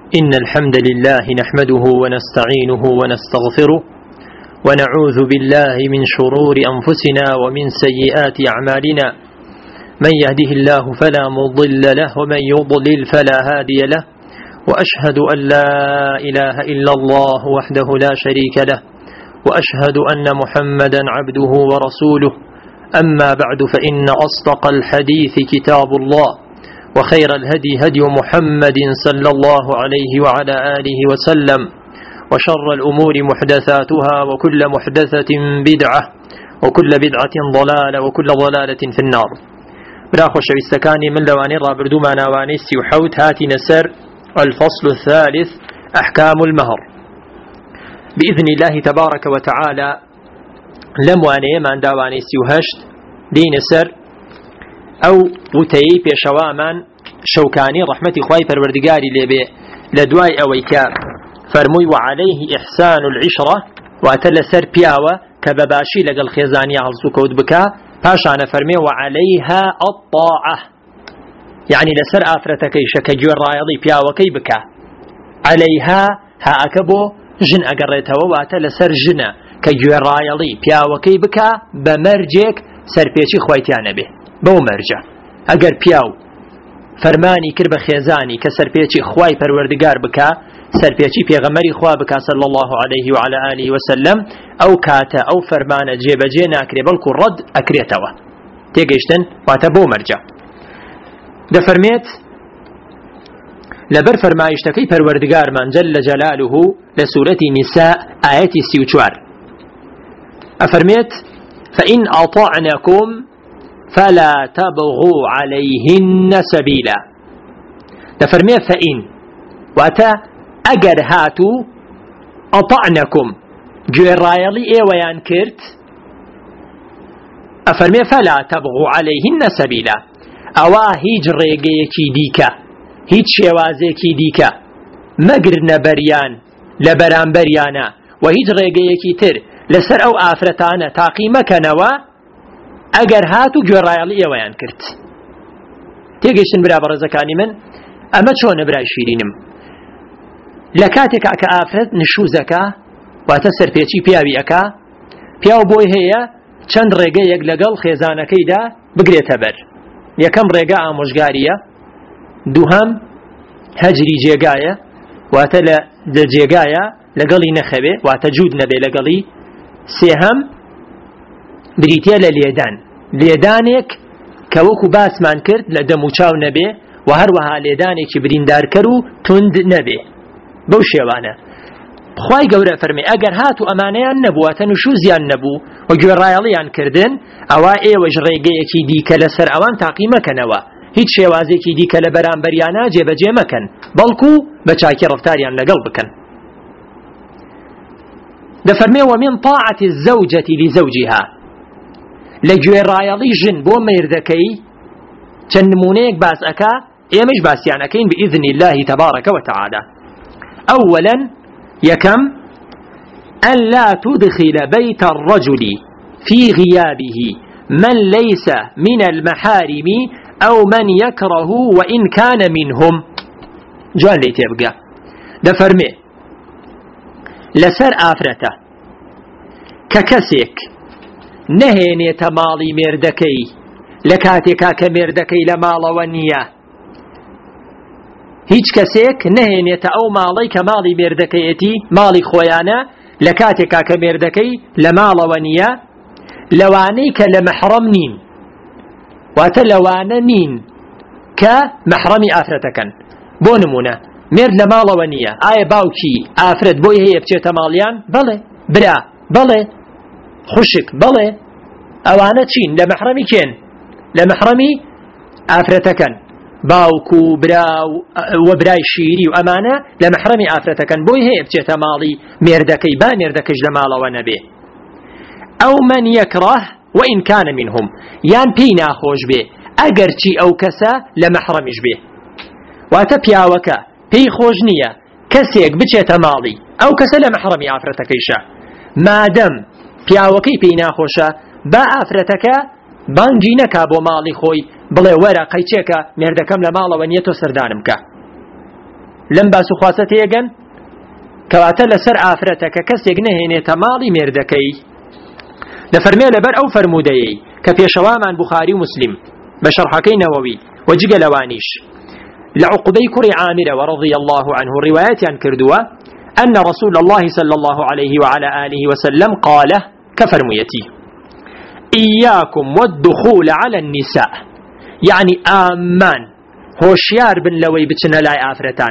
إن الحمد لله نحمده ونستعينه ونستغفره ونعوذ بالله من شرور أنفسنا ومن سيئات أعمالنا من يهده الله فلا مضل له ومن يضلل فلا هادي له وأشهد أن لا إله إلا الله وحده لا شريك له وأشهد أن محمدا عبده ورسوله أما بعد فإن أصدق الحديث كتاب الله وخير الهدي هدي محمد صلى الله عليه وعلى آله وسلم وشر الأمور محدثاتها وكل محدثة بدعة وكل بدعة ضلالة وكل ضلالة في النار. براخو شويستكاني من لواني رابردو ما نوانيسي وحوت هاتي نسر الفصل الثالث أحكام المهر بإذن الله تبارك وتعالى. لمواني من داوانيسي وهشت دين سر أو وتي بيشوامان شوكاني رحمتي خواي پروردگاري لبي لدواي أويكا فرموي وعليه إحسان العشرة وأتل سر بياوة كبباشي لقل خيزاني عالسو كود بكا باشانا فرمي وعليها الطاعة يعني لسر آفرتكي شكجور رايضي بياوة كي بكا عليها ها أكبو جن أقريتها وأتل سر جنا كجور رايضي بياوة كي بكا بمرجك سر بيشي خوايتيانا به بو مرجع اگر پیاو فرمانی کرد بە خێزانی کە سەرپێچی خوای پەروەردگار بکا سەرپێچی پێغەمبەری خوا بکا صلی الله عليه وعلى آله وسلم ئەو کاتە ئەو فەرمانە جێبەجێ ناکرێ بەڵکو ڕەد ئەکرێتەوە تێگەیشتن واتە بۆ مەرجە دەفەرمێت لەبەر فەرمایشتەکەی پەروەردگارمان جەل جەلالوه لە سوورەتی نیساء ئایەتی 34 ئەفەرمێت فإن أطعنكم فلا تبغوا عليهن سبيلا. دفرمي فإن واتا أجر هاتو أطعنكم جرايلي ويان كرت أفرمي فلا تبغوا عليهن سبيلا أوا هيج ريقيكي ديكا هيج شوازيكي ديكا مقرن بريان لبران بريانا وهيج ريقيكي تر لسر أو آفرتانا تاقي مكنوا ئەگەر هاتو گوێڕایەڵی ئێوەیان کرد. تێگەیشتن برا بەڕێزەکانی من ئەمە چۆنە برای شیرینم لە کاتێکا کە ئافرەت نشوزەکە واتە سەرپێچی پیاوی ئەکا پیاو بۆی هەیە چەند ڕێگەیەک لەگەڵ خێزانەکەیدا بگرێتە بەر. یەکەم ڕێگە ئامۆژگاریە، دووهەم هەجری جێگایە واتە لە جێگایە لەگەڵی نەخەوێ واتە جوود نەبێ لەگەڵی، سێهەم بریتە لە لێدانێک کە وەکو باسمان کرد لە دەموچاو نەبێ و هەروەها لێدانێکی بریندارکەر و تند نەبێ. بەو شێوانە خوای گەورە فەرمێ ئەگەر هاتو ئەمانەیان نەبوواتە نوشوزیان نەبوو و گوێڕایەڵیان کردن ئەوا ئێوەش ڕێگەیەکی دیکە لەسەر ئەوان تاقی مەکەنەوە، هیچ شێوازێکی دیکە لە بەرامبەریانە جێبەجێ مەکەن بەڵکو بە چاکی ڕەفتاریان لەگەڵ بکەن. دەفەرمێ ومن طاعة الزوجة لزوجها لەگوێڕایەڵی ژن بۆ مێردەکەی چەند نمونەیەک باس ئەکا ئێمەش باسییان ئەکەین بإذن الله تبارك وتعالى. أولا يكم أن لا تدخل بيت الرجل في غيابه من ليس من المحارم أو من يكره وإن كان منهم. جوان لي تبقى دفرمي لسر آفرته ككسيك نهێنێتە ماڵی مێردەکەی لە کاتێکا کە مێردەکەی لە ماڵەوە نییە. هیچ کەسێک نهێنێتە ئەو ماڵەی کە ماڵی مێردەکەیەتی ماڵی خۆیانە لە کاتێکا کە مێردەکەی لە ماڵەوە نییە، لەوانەی کە لە مەحرەم نین واتە لەوانە نین کە مەحرەمی ئافرەتەکەن. بۆ نمونە مێرد لە ماڵەوە نییە، ئایا باوکی ئافرەت بۆی هەیە بچێتە ماڵیان؟ بەڵێ. برا؟ بەڵێ. خوشک؟ بەڵێ. ئەوانە چین؟ لە مەحرەمی کێن؟ لە مەحرەمی ئافرەتەکەن. باوکو براو و برای شیری و ئەمانە لە مەحرەمی ئافرەتەکەن بۆی هەیە بچێتە ماڵی مێردەکەی با مێردەکەش لە ماڵەوە نەبێ. ئەو من یەکڕەه وئین کانە منهم یان پێی ناخۆش بێ ئەگەر چی ئەو کەسە لە مەحرەمیش بێ. واتە پیاوەکە پێی خۆش نییە کەسێک بچێتە ماڵی ئەو کەسە لە مەحرەمی ئافرەتەکەیشە، مادەم پیاوەکەی پێی ناخۆشە با ئافرەتەکە بانگی نەکا بۆ ماڵی خۆی بڵێ وەرە قەیچێکە مێردەکەم لە ماڵەوە نییە تۆ سەردانم کە. لم باسو خواسته يگن كواتا لسر آفرتك كسيق نهينيتا مالي ميردكي لفرمي لبر أو فرمودي كفي شوامان بخاري مسلم بشرحكي نووي وجيق لوانيش لعقبي كري عامر ورضي الله عنه الروايات عن كردوة أن رسول الله صلى الله عليه وعلى آله وسلم قال كفرميتي إياكم والدخول على النساء يعني آمان هوشيار بن لوي بتنا لاي آفرتان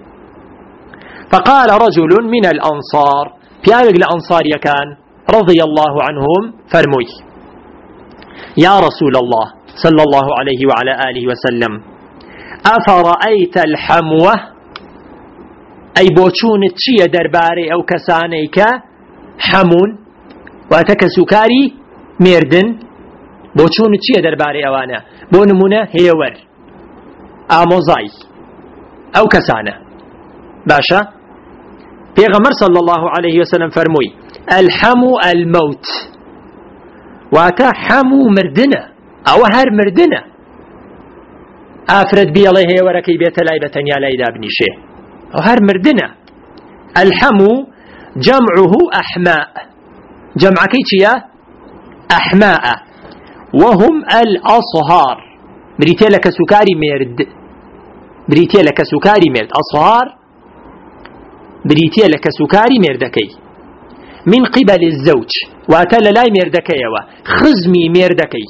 فقال رجل من الأنصار بيابق الأنصار يكان رضي الله عنهم فرمي يا رسول الله صلى الله عليه وعلى آله وسلم أفرأيت الحموة أي بوچون تشي درباري أو كسانيك حمون واتك سكاري ميردن بوچون تشي درباري أوانا بونمونا هيور آموزاي أو كسانة باشا پیغمبر صلى الله عليه وسلم فرموي الحمو الموت واتا حمو مردنة أو هر مردنة آفرد بي الله هيورا كي بيت لايبة يا لايدا بنيشه أو هر مردنة الحمو جمعه أحماء جمع كيتشيا أحماء وهم الأصهار بريتي لك سكاري ميرد بريتي لك سكاري ميرد أصهار بريتي لك سكاري ميردكي من قبل الزوج واتل لاي ميردكي خزمي ميردكي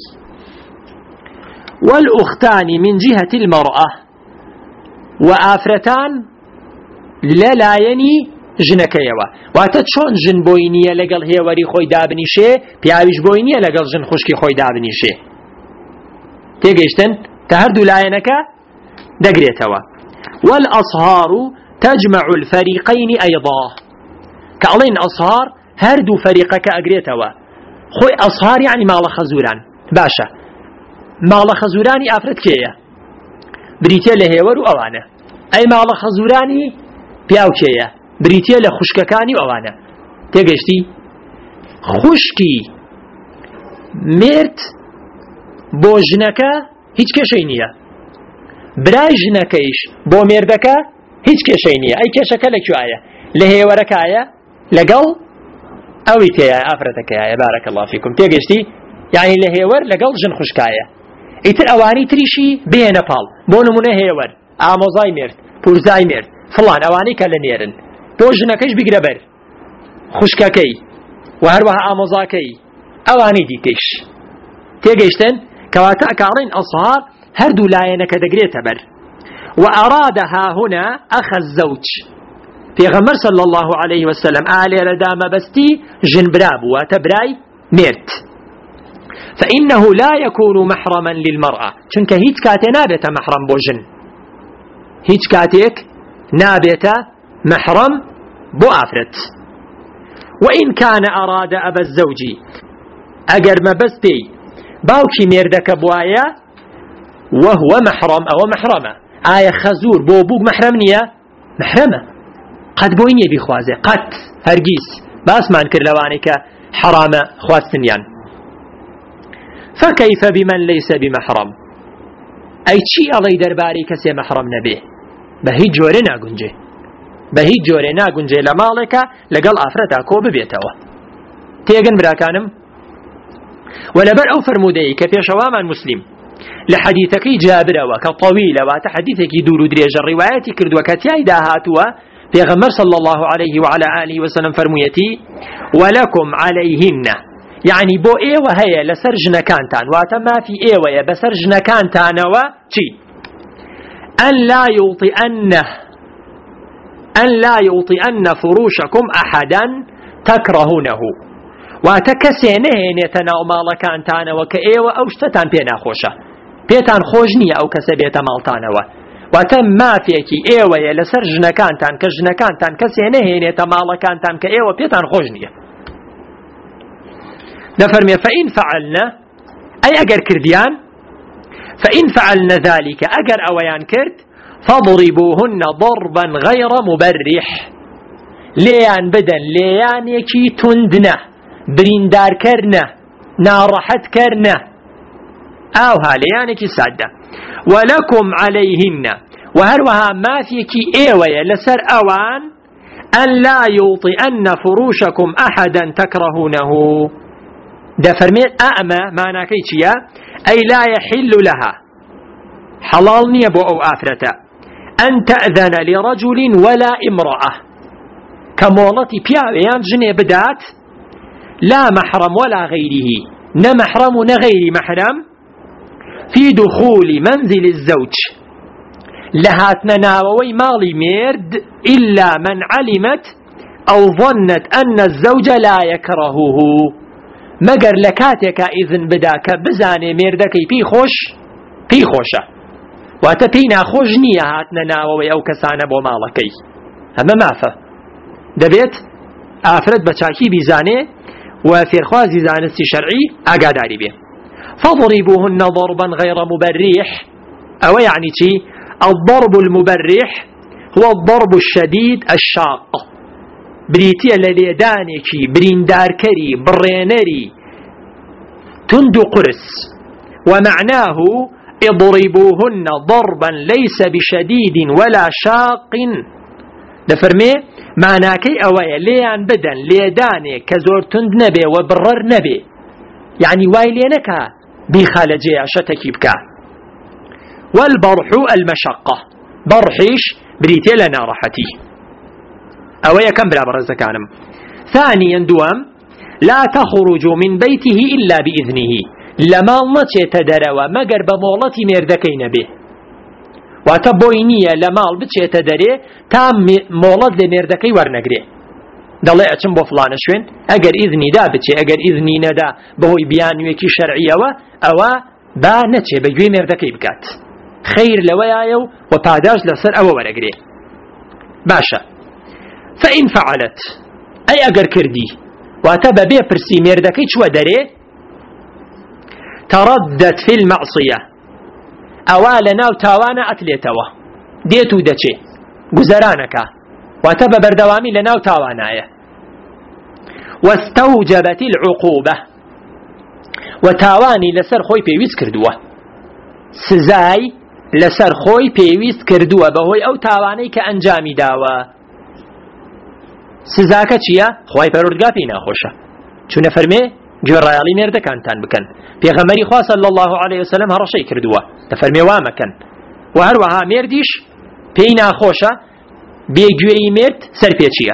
والأختان من جهة المرأة وآفرتان للايني جنكيوا واتشون جن بوينية لقل هي وري خوي دابنيشه بيعويش بوينية لقل جن خشكي خوي دابنيشه تيجيشتن تهردو لاينك دقريتوا والأصهار تجمع الفريقين أيضا كألين أصهار هردو فريقك أقريتوا خوي أصهار يعني مال خزوران باشا مال خزوراني أفرد كيه بريتيا لهيور وأوانا أي مال خزوراني بياو كيه بريتيا لخشككاني وأوانا تيجيشتي خشكي ميرت بوجنكا هيج كشينية براجنكيش بو ميردكا هيج كشينية أي كشكا لك شوية لهيورك آية لقل أوي تيا أفرتك آية بارك الله فيكم تيجيشتي يعني لهيور لقل جن خشكاية إتر أواني تريشي بيه نبال بونمونه هيور آموزاي ميرد پورزاي ميرد فلان أواني كالنيرن بوجنكيش بقربر خشكاكي وهروها آموزاكي أواني ديكيش تيجيشتن كواتا كارين أصهار هردو لاينك دقريت بر وأرادها هنا أخ الزوج پیغمبر صلى الله عليه وسلم آلي ردام بستي جنبراب وتبراي ميرت فإنه لا يكون محرما للمرأة چونك هيت كاتي نابت محرم بوجن هيت كاتيك نابت محرم بو آفرت وإن كان أراد أبا الزوج أجر ما بستي باوكي ميردك بوايا وهو محرم أو محرمة آية خزور بوبوك محرمنية محرمة قد بويني بخوازي قد هرقيس باس ما انكر لوانك حرام خواستنيان فكيف بمن ليس بمحرم أي شيء الله درباري كسي محرم نبيه بهي جورنا قنجي بهي جورنا قنجي لمالك لقل آفرتا كوب بيتوا تيغن براكانم ولبر أو فرمودي كفي شواما مسلم لحديثك جابر وكطويل وتحديثك دور دريج الروايات كرد وكتياي داهاتوا پیغمبر صلى الله عليه وعلى آله وسلم فرميتي ولكم عليهن يعني بو ايوه هيا لسرجنا كانتان واتما في ايوه بسرجنا كانتان وشي أن لا يوطئن فروشكم أحدا تكرهونه واتكسينه نتنا مال كانتان وكايوه اوشتتان بينا خوشة بيتان خوجنية او كسبيت مالتانوا واتم ما فيكي ايوه لسر جنكانتان كجنكانتان كسينه نتمال كانتان كايوه بيتان خوجنية نفرمي فإن فعلنا أي أجر كرديان فإن فعلنا ذلك أجر أويان كرد فاضربوهن ضربا غير مبرح ليان بدن ليان يكي تندنا بريندار كرنا نارحت كرنا أو هاليان يكي سادة ولكم عليهن وهروها ما فيكي ايوية لسر اوان أن لا يوطئن فروشكم أحدا تكرهونه. ده فرميت أأمى معنى كيتشيا أي لا يحل لها حلال نيبو أو آفرة أن تأذن لرجل ولا امرأة كمولتي بيان جني بدات لا محرم ولا غيره نمحرم نغير محرم في دخول منزل الزوج لهاتنا ناوي مالي ميرد إلا من علمت أو ظنت أن الزوج لا يكرهه مگر لكاتك إذن بداك بزاني ميردكي بي خوشة واتبينا خوجنية هاتنا ناوي أو كسانا بو مالكي هما مافة دبيت آفرد بچاكي بزاني وفرخوازي زانستي شرعي أقاداري به فضربوهن ضربا غير مبريح أو يعني تي الضرب المبرح هو الضرب الشديد الشاق بريتي الذي دانكي برينداركري برينري تندو قرس ومعناه اضربوهن ضربا ليس بشديد ولا شاق دفرمي معناكي أويا ليان بدن ليداني كزور تند نبي وبرر نبي يعني وايلينكا بخالجي عشتكي بكا. والبرح المشقة برحيش بريتي لنا راحتي أويا كم بلا برزكانم. ثانيا دوام لا تخرج من بيته إلا بإذنه لما نتي تدروا مقر بمولتي ميردكين به واتبوينية لمال بتي تدري تام مولد لميردكي ورنقري دالي أتم بفلان شوين أقر إذني دا بتي أقر إذني ندا بهوي بيان ويكي شرعي أو با نتي بجوي ميردكي بكات خير لويايو وبعداج لسر أو ورقري باشا. فإن فعلت أي أقر كردي واتبا بيه برسي ميردكي شو دري تردت في المعصية أوالنا وتاوانا أتليتوا ديتو دچي گزرانكا واتبا بردوامي لنا وتاوانايا واستوجبت العقوبة وتاواني لسر خوي بيويز كردوا سزاي لسر خوي بيويز كردوا بهوي أو تاواني كأنجامي داوا سزاكا چيا خوي پروردگار بينا خوشا چون فرمي جورايالي مردكانتان بكن پیغمبري خوا صلى الله عليه وسلم هر شي كردوا تفرمي وامكن وهروها مرديش بينا خوشا بيجوي مرد سر بيچيا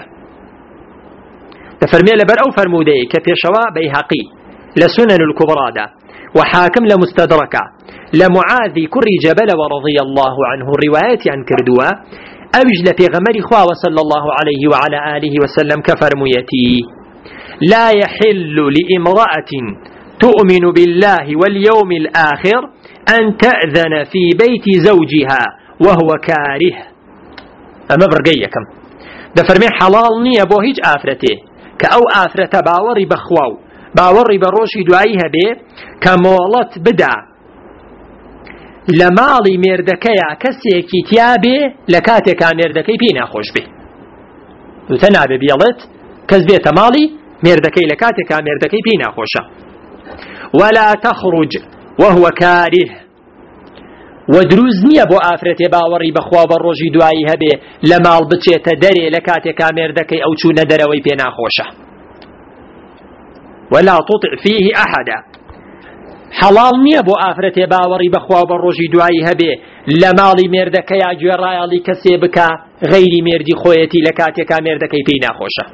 تفرمي لبر او فرمودي كبيشوا بيهقي لسنن الكبرى دا وحاكم لمستدركا لمعاذ كري جبل ورضي الله عنه الروايات عن كردوا اوج لبيغمبري خوا صلى الله عليه وعلى اله وسلم كفرميتي لا يحل لامرأة تؤمن بالله واليوم الآخر أن تأذن في بيت زوجها وهو كاره أما برقيكم ده فرمي حلال نية بو هيج آفرته كأو آفرته باوري بخواو باوري بروشي دعايها بي كمولت بدع لمالي مردكيا كسيكي تيابي لكاتكا مردكي بينا خوش به وتنابي بيالت كزبيت مالي مردكي لكاتكا مردكي بينا خوشا ولا تخرج وهو كاره ودروز نية بو آفرتي باوري بخوا بروجي دعاي هبه لمال بچيت دري لكاتكا مردكي أو چون دروي بينا خوشا ولا تطع فيه أحدا حلال نية بو آفرتي باوري بخوا بروجي دعاي هبه لمالي مردكي أجورايا لكسيبكا غيري مردي خويتي لكاتكا مردكي بينا خوشا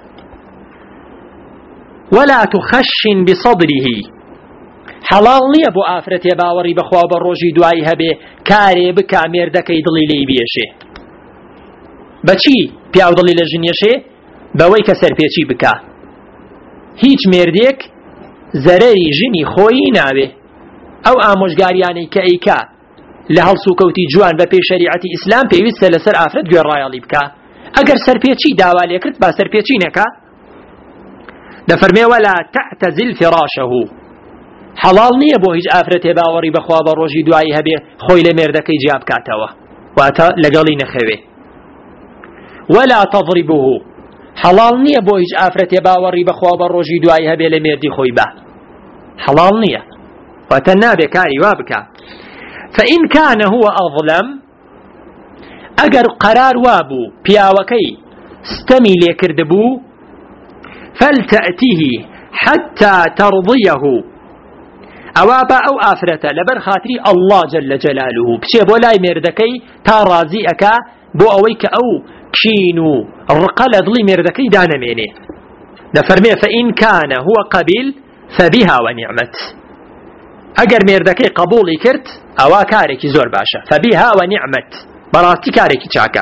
ولا تخشن بصدره حلال نییە بۆ ئافرەتێ باوەڕی بەخوا بە ڕۆژی دوایی هەبێ کارێ بکا مێردەکەی دڵی لێی بێشێ بەچی پیاو دڵی لە ژنیەشێ بەوەی کە سەرپێچی بکا هیچ مێردێک زەرەری ژنی خۆی ناوێ ئەو ئامۆژگاریانەی کە ئەیکا لە هەڵسوکەوتی جوان بە پێی شەریعەتی ئیسلام پێویستە لەسەر ئافرەت گوێڕایەڵی بکا ئەگەر سەرپێچی داوا لێ کرد با سەرپێچی نەکا دەفەرمێ وەلا تەعتەزل فراشەه حلال نییە بۆ هیچ ئافرەتێ باوەڕی بەخوا بە ڕۆژی دوایی هەبێ خۆی لە مێردەکەی جیا بکاتەوە واتە لەگەڵی نەخەوێ ولا تضربه حلال نییە بۆ هیچ ئافرەتێ باوەڕی بەخوا بە ڕۆژی دوایی هەبێ لە مێردی خۆی بە حلال نییە واتە نابێ کاری وا بکە فإن كان هو أظلم ئەگەر قەرار وابوو پیاوەکەی ستەمی لێکردبوو فلتأتيه حتى ترضيه ئەوا بە ئەو ئافرەتە لەبەر خاتری الله جل جلاله بچێ بۆ لای مێردەکەی تا ڕازی ئەکا بۆ ئەوەی کە ئەو کین و ڕقە لە دڵی مێردەکەی دانەمێنێ. دەفەرمێ فإن كان هو قبيل فبها ونعمت. ئەگەر مێردەکەی قبوڵی کرد ئەوا کارێکی زۆر باشە. فبها ونعمت بەڕاستی کارێکی چاکە.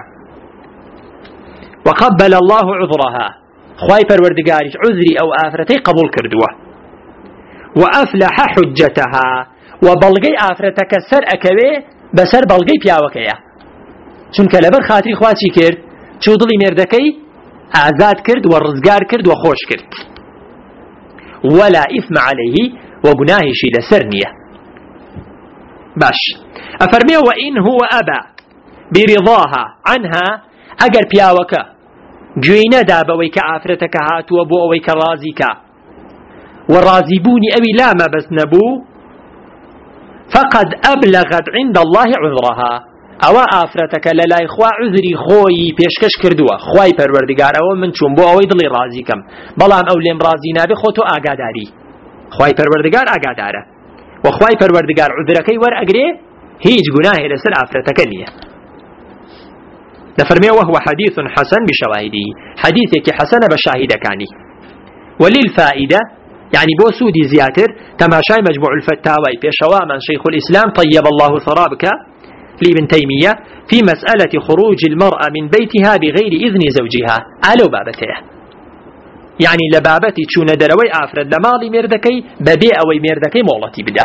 وقبل الله عذرها خوای پەروەردگاریش عذری ئەو ئافرەتەی قبول کردووە. وأفلح حجتها وبلغي آفرتك سر أكوي بسر بلغي بياوكيا چونکە لەبەر خاتری خوا چی کرد؟ چوو دڵی مێردەکەی ئازاد کرد و ڕزگار کرد و خۆش کرد. ولا إثم عليه وگوناهیشی لەسەر نییە. باش ئەفەرمێ وإن هو أبى برضاها عنها ئەگەر پیاوەکە گوێی نەدا بەوەی کە ئافرەتەکە هاتووە بۆ ئەوەی کە ڕازیکە وراضي بوني أبي لا ما بس نبو فقد أبلغت عند الله عذرها أو آفرتك للا إخوة عذري خوي بيشكش كردوا خوي پروردگار أو من چون بو أوي دلي راضي كم بلام أوليم راضي نابي خوتو آقاداري خوي پروردگار آقاداره وخوي پروردگار عذركي ور أقري هيج گناه لسر آفرتك نية. نفرمي وهو حديث حسن بشواهده حديثك حسن بشاهدكاني. وللفائدة يعني بو سودي زياتر تماشاي مجموع الفتاوى بيشوا من شيخ الإسلام طيب الله ثرابك لابن تيمية في مسألة خروج المرأة من بيتها بغير إذن زوجها ألو بابته يعني لبابتي تشون دروي آفرد لمالي ميردكي ببيع أوي ميردكي مولتي بدا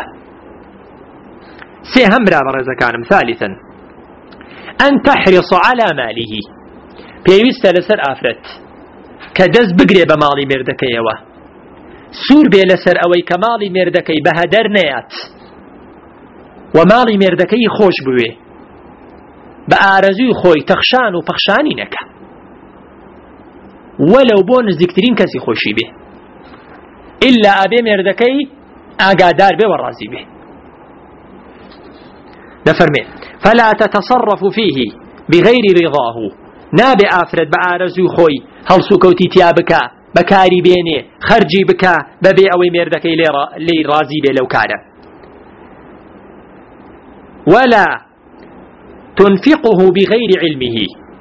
سيهم رابر زكانم. ثالثا أن تحرص على ماله بيوست لسر آفرد كدز بقري بمالي ميردكي سور بێ لەسەر ئەوەی کە ماڵی مێردەکەی بەهەدەر نەیات و ماڵی مێردەکەی خۆش بوێ بە ئارەزووی خۆی تەخشان و پەخشانی نەکە وەلەو بۆ نزیکترین کەسی خۆشی بێ ئیلا ئەبێ مێردەکەی ئاگادار بێ و ڕازی بێ. دەفەرمێ فلا تتصرف فيه بغير رضاه نابێ ئافرەت بە ئارەزووی خۆی هەڵسو کەوتی تیا بکە بكاري بيني خرجي بكا ببي أوي ميردكي لي رازي بي لو كان ولا تنفقه بغير علمه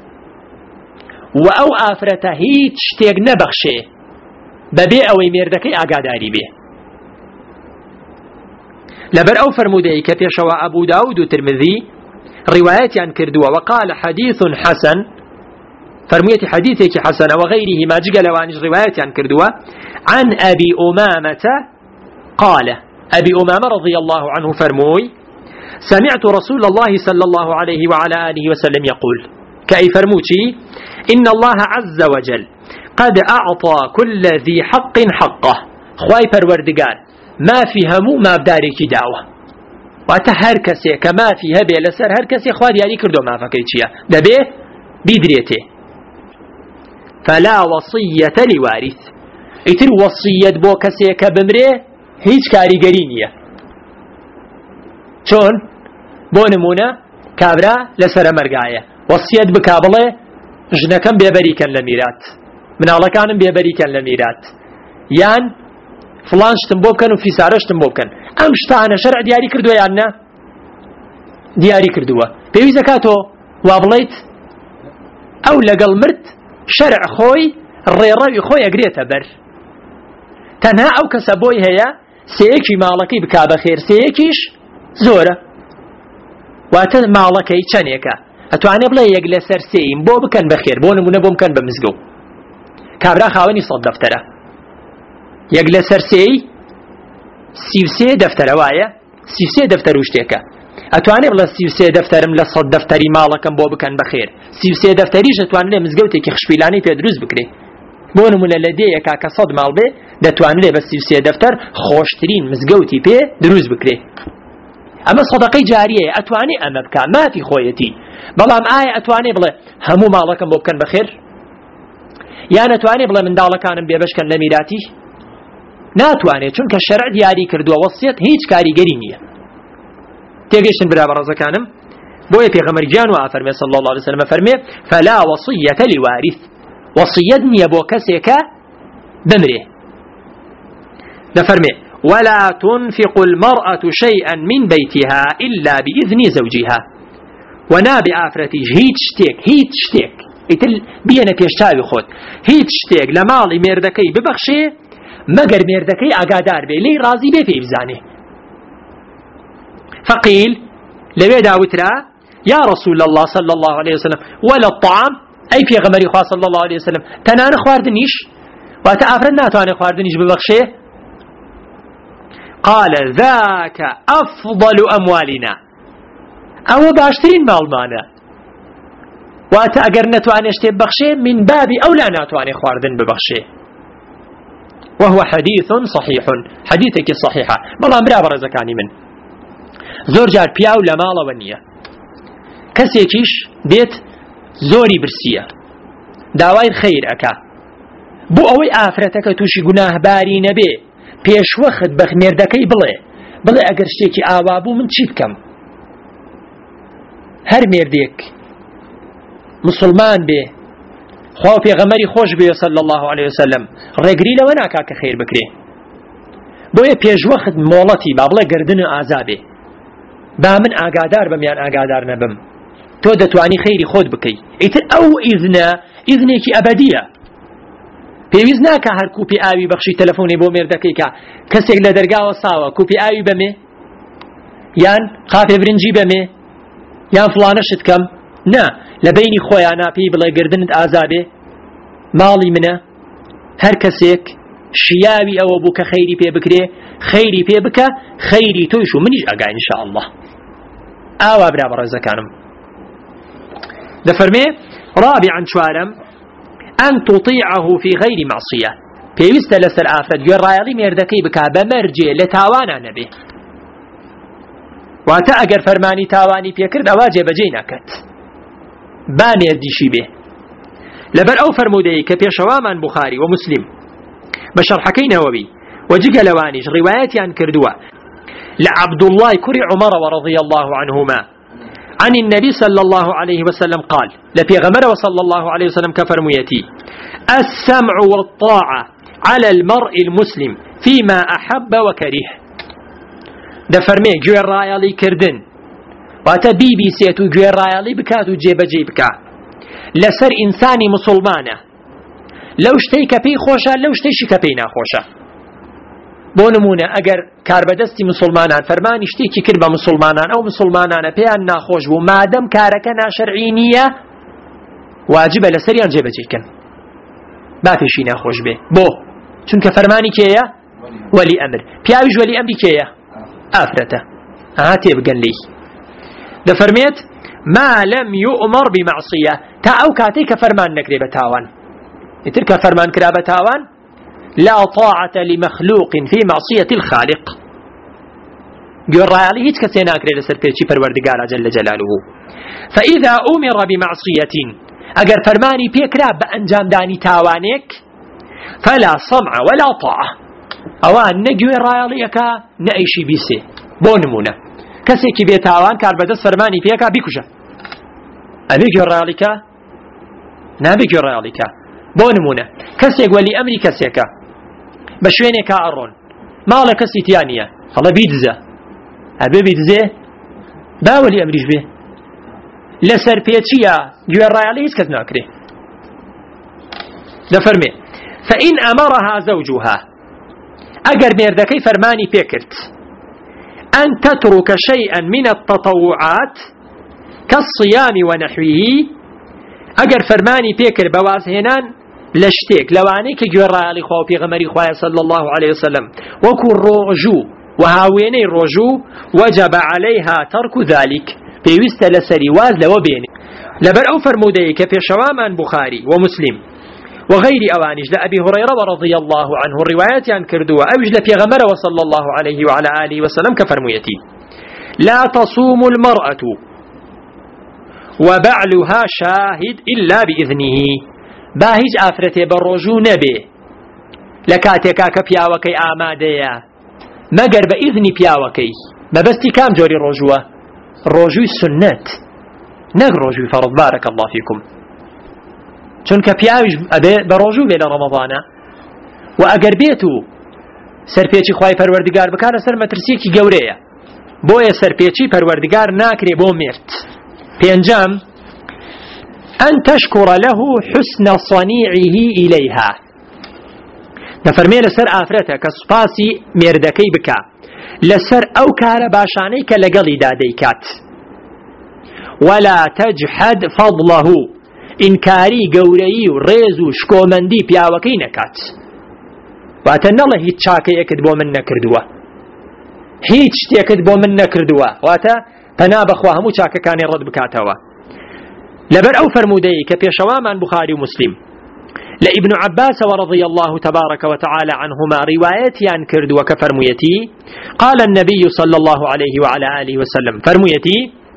وأو آفرته هيت شتيق نبخشي ببي أوي ميردكي أقاداري بي لبر أو فرمودي كتشوى أبو داود وترمذي روايات عن كردوة وقال حديث حسن فرمية حديثك حسن وغيره ما جقل وانج رواية عن كردوة عن أبي أمامة قال أبي أمامة رضي الله عنه فرموي سمعت رسول الله صلى الله عليه وعلى آله وسلم يقول كأي فرموتي إن الله عز وجل قد أعطى كل ذي حق حقه خواي پروردگار ما في همو ما بداري دعوة واتا هر كسي كما في هبه لسر هر كسي خواد يعني كردو ما فكيتشيا دبه بيدريته فلا وصية لوارث اتر وصية بو كسيك بمري هيج كاريگري نيه چون بو نمونه كابرا لسر مرقاية وصية بكابله جنكم بيبريكا لميرات مناڵەکانم بێبەریکەن لە میرات یان فلان شتم بۆ بکەن و فیسارە شتم بۆ بکەن ئەم شتانە شەرع دیاری کردووە یان نا دیاری کردووە پێویست دەکاتەوە وا بڵێیت ئەو لەگەڵ مرد شەرع خۆی ڕێڕەوی خۆی ئەگرێتە بەر تەنها ئەو کەسە بۆی هەیە سەیەکی ماڵەکەی بکا بەخێر سەیەکیش زۆرە واتە ماڵەکەی چەندێکە ئەتوانێ بڵێ یەک لەسەر سێیم بۆ بکەن بەخێر بۆ نمونە بۆ بکەن بە مزگەوت کابرا خاوەنی 100 دەفتەرە یەک لەسەر سێی 33 دەفتەرە وایە 33 دەفتەر و شتێکە ئەتوانێ بڵێ 33 دەفتەرم لە 100 دەفتەری ماڵەکەم بۆ بکەن بەخێر 33 دەفتەریش ئەتوانێ مزگەوتێکی خشپیلانەی پێ دروست بکرێ بۆ نمونە لە دێیەکا کە 100 ماڵ بێ دەتوانێ بە 33 دەفتەر خۆشترین مزگەوتی پێ دروست بکرێ ئەمە سەدەقەی جاریەیە ئەتوانێ ئەمە بکە مافی خۆیەتی بەڵام ئایا ئەتوانێ بڵێ هەموو ماڵەکەم بۆ بکەن بەخێر یان ئەتوانێ بڵێ منداڵەکانم بێبەشکەن لە میراتی ناتوانێت چونکە شەرع دیاری کردووە وەسیەت هیچ کاریگەری نییە تێگەیشتن برا بەڕێزەکانم بوي پیغمبر جان وافرمي صلى الله عليه وسلم فرمي فلا وصية لوارث وصية نيبو كسيكا بمره دفرمي ولا تنفق المرأة شيئا من بيتها إلا بإذن زوجها ونابي آفرتيج هيت شتيك إتل بينا بيشتاوي خود هيت شتيك لمالي ميردكي ببخشي مگر ميردكي أقادار بي لي رازي بي في إبزانه فقيل لبي داوترا يا رسول الله صلى الله عليه وسلم ولا الطعام أي في غمري خواه صلى الله عليه وسلم تنان خواردنيش وتأفرنا تاني خواردنيش ببخشي قال ذاك أفضل أموالنا أو باشترين مالمانا واتا اگر نتواني اشتي ببخشي من باب أولى نتواني خواردن ببخشي وهو حديث صحيح حديثك صحيحة بلا مرا برزكاني من زور جار بياو لمالا ونية كسيكيش ديت زوري برسية داوای خير أكا بو أوي آفرتك توشي گناه باري نبي پیش وقت بخميردكي بڵێ ئەگەر شتێکی ئاوابوو من چی بکەم هەر مێردێک مسلمان بێ خوا پێغەمبەری خۆش بێ صلی الله عليه وسلم ڕێگری لەوە ناکا کە خێر بکرێ بۆیە پێش وەخت مۆڵەتی با بڵێ گردن ئازابێ با من ئاگادار بم یان ئاگادار نەبم تۆ دەتوانی خەیری خۆت بکەی ئیتر ئەو ئیذنێکی ئەبەدیە پێویست ناکە هەر کوپی ئاوی بەخشی تەلەفۆنی بۆ مێردەکەی کە کەسێک لە دەرگاوە ساوە کوپی ئاوی بەمێ یان قاپێ برنجی بەمێ یان فڵانە شت کەم نا لە بینی خۆیانە پێی بڵێ گردنت ئازادێ ماڵی منە هەر کەسێک شیاوی ئەوە بوو کە خەیری پێ بکرێ خەیری پێ بکە خەیری تۆیش و منیش ئەگای ئینشاء الله ئاوا برا بەڕێزەکانم دەفەرمێ رابعا چوارم أن تطيعه في غير معصية پێویستە لەسەر ئافرەت گوێڕایەڵی مێردەکەی بکا بەمەرجێ لە تاوانە نەبێ واتە ئەگەر فەرمانی تاوانی پێکرد ئەوا جێبەجێ ناکات با مێردیشی بێ لەبەر ئەو فەرمودەیە کە پێشەوامان بوخاری و مسلم بە شەرحەکەی نەوەوی وجگە لەوانیش ڕیوایەتیان کردووە لە عەبدوڵڵای کوڕی عومەرەوە رضي الله عنهما عن النبي صلى الله عليه وسلم قال لبيغمر وصلى الله عليه وسلم كفرميتي السمع والطاعة على المرء المسلم فيما أحب وكره دفرمي جوير رايالي كردن واتا بي بي سيتو جوير رايالي بكاتو جيب جيبكا لسر إنساني مسلمانة لو شتيك بي خوشا لو شتيشك بينا خوشا بۆ نمونە ئەگەر کاربەدەستی مسلمانان فەرمانی شتێکی کرد بە مسلمانان ئەو مسلمانانە پێیان ناخۆش بوو مادەم کارەکە ناشەرعی نییە واجبە لەسەریان جێبەجێکن با پێشی ناخۆش بێ بۆ چونکە فەرمانی کێیە وەلی ئەمر پیاویش وەلی ئەمری کێیە ئافرەتە ئاها تێبگەن لێی دەفەرمێت ما لم يؤمر بمعصية تا ئەو کاتەی کە فەرمان نەکرێ بە تاوان ئیتر کە فەرمان کرا بە تاوان لا طاعة لمخلوق في معصية الخالق جرالي هيك كسينا كري لسر بيتشي پروردگار جل جلاله فإذا أمر بمعصية أجر فرماني بيكرا بأنجام داني تاوانيك فلا سمع ولا طاعة أوان نجوي راياليكا نأيشي بيسي بونمونا كسيكي بيتاوان كاربدس فرماني بيكا بيكوشا أبي جراليكا نابي جراليكا بونمونا كسيك ولي أمري كسيكا بشوينك أرون مالا كسي تيانية الله بيدزا أبي بيدزا با ولي أمريش به لسر بيتشيا جوار رايالي هيس كتناكري نفرمي فإن أمرها زوجها أجر ميردكي فرماني بيكرت أن تترك شيئا من التطوعات كالصيام ونحوه أجر فرماني بيكر بوازهنان لشتيك لواني كجوراي خو بيغمري خويا صلى الله عليه وسلم وكل رجو وهاويني الرجو وجب عليها ترك ذلك بيوست لسري واز لو بين لبر او فرمودي كفي شوامان بخاري ومسلم وغير اوانج لأبي هريرة رضي الله عنه الروايات عن كردوا اوج لبيغمر وصلى الله عليه وعلى آله وسلم كفرميتي لا تصوم المرأة وبعلها شاهد إلا بإذنه باهج آفرته بالرجو نبي لكاتيكا كبياوكي آماديا مگر بإذن بياوكي ما بستي كام جوري رجوة رجوي سنت نەگڕۆژوی فەرض بارك الله فيكم چونکە پیاویش ئەبێ بە ڕۆژوو بێ لە ڕەمەضانە و ئەگەر بێت و سەرپێچی خوای پەروەردگار بکات لەسەر مەترسیەکی گەورەیە بۆیە سەرپێچی پەروەردگار ناکرێ بۆ مرد. پێنجەم أن تشكر له حسن صنيعه إليها نفرمي لسر آفرته كسباسي مردكي بكا لسر أو كار باشانيك لقلي داديكات ولا تجحد فضله إنكاري قوري ريزو شكومندي بياوكي نكات واتن الله هيت شاكي يكد بو من نكردوا هيت يكد بو من نكردوا واتا فناب أخواه مو شاكي كان يرد بكاتوا لبر أو فرمودي كبيشوامان بخاري ومسلم لابن عباس ورضي الله تبارك وتعالى عنهما روايتي عن كرد وكفرميتي قال النبي صلى الله عليه وعلى آله وسلم فرميتي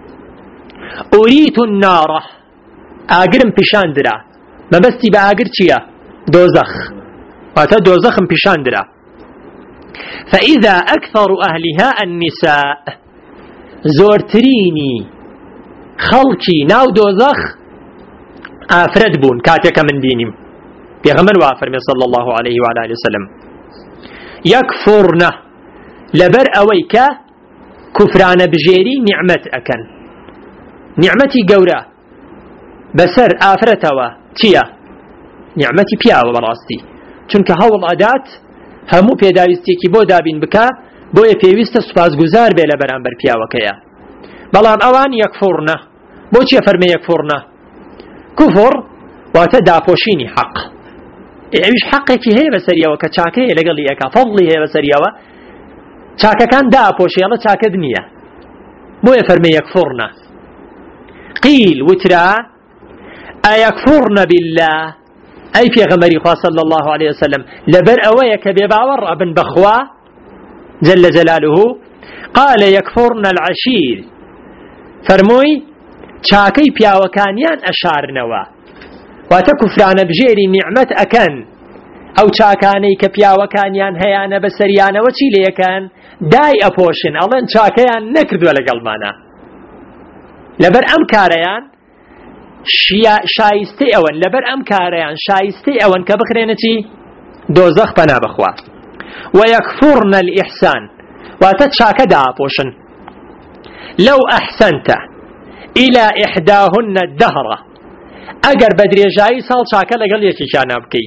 أريت النار آقرم بشاندرا ما بستي بآقر چيا دوزخ واتا دوزخ بشاندرا فإذا أكثر أهلها النساء زورتريني خلقي ناو دوزخ آفرد بون كاتك من دينهم بيغمر وافرمي صلى الله عليه وعلى آله وسلم يكفرن لبر أويك كفران بجيري نعمت أكن نعمتي قورا بسر آفرتوا تيا نعمتي بياو براستي چونك هول أدات همو بيداوستيكي بو دابين بكا بو يبيوست سپاس گزار بي لبران بر بياوكيا بلان اوان يكفرن بو چي فرمي يكفرن كفر واتدا پوشيني حق ايش حقك هي بسريوا كچاكي لقلي اكا فضلي هي بسريوا چاكا كان دا پوشي الله چاكا دنيا بو يفرمي يكفرن قيل وترا ايكفرن بالله اي في غمري خواه صلى الله عليه وسلم لبر اويك بباور ابن بخوا جل جلاله قال يكفرن العشير فرموي چاكي پیاوكانيان اشارنوا واتا كفران بجيري نعمت اكن او چاكاني كبياوكانيان هيانا بسريانا وچي ليكن داي اپوشن الان چاكيان نكردوا لقلمانا لبر امكاريان شايستي اون لبر امكاريان شايستي اون كبخرينتي دوزخ بنا بخوا ويكفرن الإحسان واتا چاكا دا اپوشن لو أحسنت إلى إحداهن الدهر أجر بدري جاي سال شاكا لقل يكي كان أبكي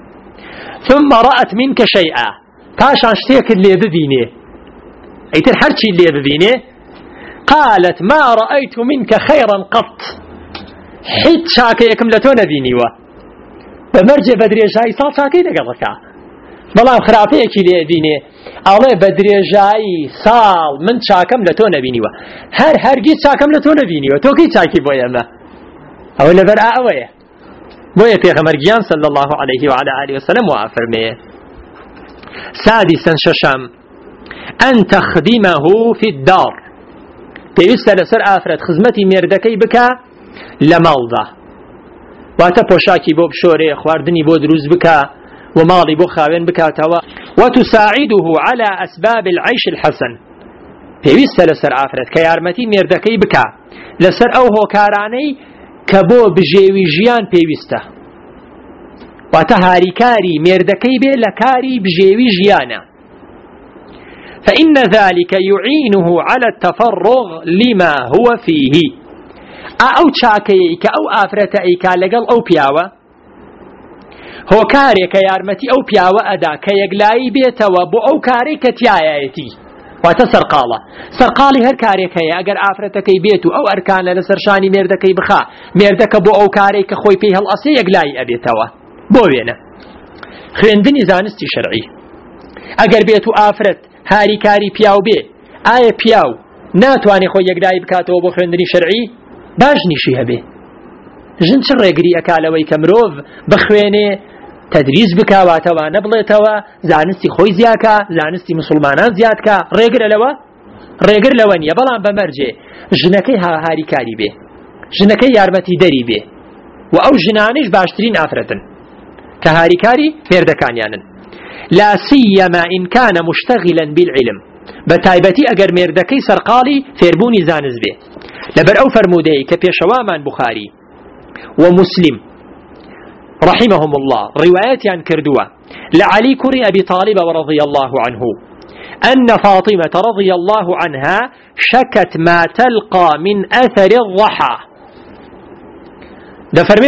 ثم رأت منك شيئا تاشان شتيك اللي ببيني ايتر حرشي اللي ببيني قالت ما رأيت منك خيرا قط حيت شاكا يكم لتونا بينيوا بمرجع بدري جاي سال شاكا لقلك بلام خرافيكي اللي بيني الله بدري جاي سال من شاكم لتو نبينيوا هرگي شاكم لتو نبينيوا تو كي شاكي بويا ما او لبرا اويا بويا پیغمبر گیان صلى الله عليه وعلى آله وسلم وافرمي سادسا ششم ان تخدمه في الدار پێویستە لەسەر ئافرەت خزمەتی مێردەکەی بکە لە ماڵدا واتە پۆشاکی بۆ بشۆرێ خواردنی بۆ دروست بکە وماڵی بۆ خاوێن بکاتەوە وتساعده على أسباب العيش الحسن پێویستە لەسەر ئافرەت کە یارمەتی مێردەکەی بکە لەسەر ئەو هۆکارانەی کە بۆ بژێوی ژیان پێویستە واتە هاریکاری مێردەکەی بێ لە کاری بژێوی ژیانە فإن ذلك يعينه على التفرغ لما هو فيه أو چاکەیەی کە ئەو ئافرەتە ئەیکا لەگەڵ ئەو پیاوە هۆکارێکە یارمەتی ئەو پیاوە ئەدا کە یەکلایی بێتەوە بۆ ئەو کارێک کە تایایەتی واتە سەرقاڵە سەرقاڵی هەر کارێک هەیە ئەگەر ئافرەتەکەی بێت و ئەو ئەرکانە لەسەر شانی مێردەکەی بخا مێردەکە بۆ ئەو کارێک کە خۆی پێی هەڵئەسێ یەکلایی ئەبێتەوە بۆ وێنە خوێندنی زانستی شەرعی ئەگەر بێت و ئافرەت هاریکاری پیاو بێ ئایا پیاو ناتوانێ خۆی یەکلایی بکاتەوە بۆ خوێندنی شەرعی باش نیشی هەبێ ژن چ ڕێگری ئەکالەوەی کە مرۆڤ بخوێنێ تدریس بکواتەوە نەبڵێتەوە زانستی خۆی زیاکە زانستی مسلمانان زیادکە ڕێگر لەوە نییە بەڵام بەمەرجێ ژنەکەی هاریکاری بێ ژنەکەی یارمەتی دەری بێ و ئەو ژنانیش باشترین ئافرەتن کە هاریکاری مێردەکانیانن لا سيما إن كان مشتغلا بالعلم بتايبتي أجر مردكي سرقالي فيربوني زانز به لبر أو فرمودي كبيشوامان بخاري ومسلم رحمهم الله روايات عن كردوة لعلي كري أبي طالب ورضي الله عنه أن فاطمة رضي الله عنها شكت ما تلقى من أثر الضحى. دفرمي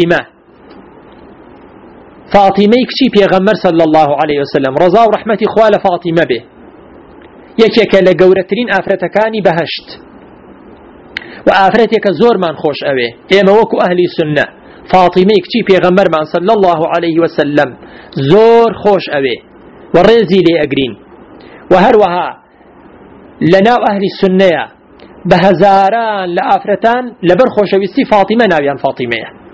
فاطمة كشي بيغمر صلى الله عليه وسلم رضا ورحمة خوال فاطمة به يكيك لقورترين آفرتكاني بهشت وآفرتك زور من خوش أوي إيما وكو أهل السنة فاطمة كشي بيغمر من صلى الله عليه وسلم زور خوش أوي ورزي لي أقرين وهروها لنا أهل السنة بهزاران لآفرتان لبر خوشويستي فاطمة ناويان فاطمة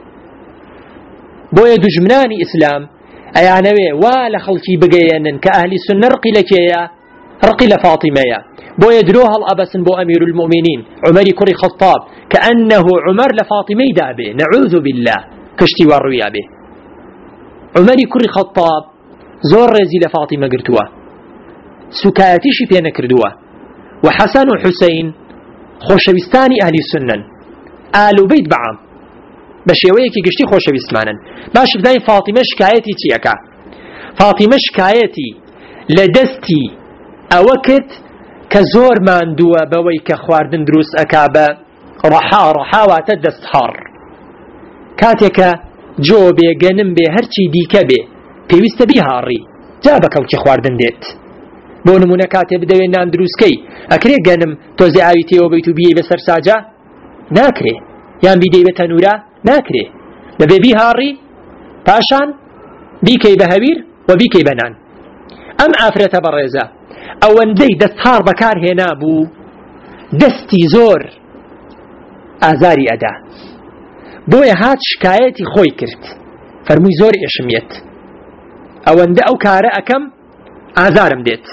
بويا دجمناني إسلام أيانوي ولا خلقي بقيانن كأهل السنة رقي لفاطمة بويا دروها الأبسن بو أمير المؤمنين عمر كري خطاب كأنه عمر لفاطمة دابه نعوذ بالله كشتي والرؤيا به عمر كري خطاب زور رزي لفاطمة قرتوا سكاتيشي بينا كردوا وحسن وحسين خوشويستاني أهل السنة آل بيت بعام بشيويكي قشتي خوشويستمانا باش بداي فاطمة شكايتي تيكا فاطمة شكايتي لدستي أوكت كزور ماندوا بويك خواردن دروس أكابا رحا واتدست حار كاتيك جو بي جنم بي هرچي ديكا بي پێویستە بیهاڕی جا بەکەوتی خواردن دێت بۆ نمونە کاتێ بدەوێت نان دروستکەی ئەکرێ گەنم تۆزێ ئاوی تێوە بێت و بیەی بەسەر ساجە ناکرێ یان بیدەی بە تەنورە ناکرێ دەبێ بیهاڕی پاشان بیکەی بە هەویر و بیکەی بە نان ئەم ئافرەتە بەڕێزە ئەوەندەی دەستهاڕ بەکار هێنا بوو دەستی زۆر ئازاری ئەدا بۆیە هات شکایەتی خۆی کرد فەرمووی زۆر ئێشمیێت ئەوەندە ئەو کارە ئەکەم ئازارم دێت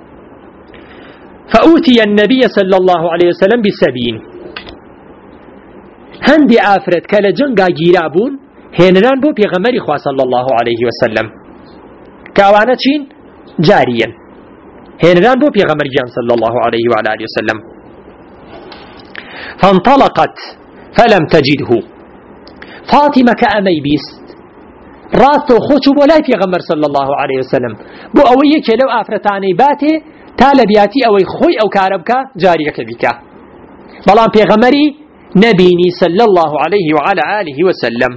فأوتي النبي صلى الله عليه وسلم بسبين هندي آفرت كلا جنگا گیرابون هێنران بۆ پێغەمبەری خوا صلى الله عليه وسلم کاوانە چین جاریەن هێنران بۆ پێغەمبەرگیان صلى الله عليه وعلى آله وسلم فانطلقت فلم تجده فاطمة كأمي بيست راستو خوچو بۆ لای پێغەمبەر صلى الله عليه وسلم بۆ ئەوەی یەکێ لەو ئافرەتانەی باتێ تا لە بیاتی ئەوەی خۆی ئەو کارە بکە جاریەکە بیکە بەڵام پێغەمبەری نەبینی صلى الله عليه وعلى آله وسلم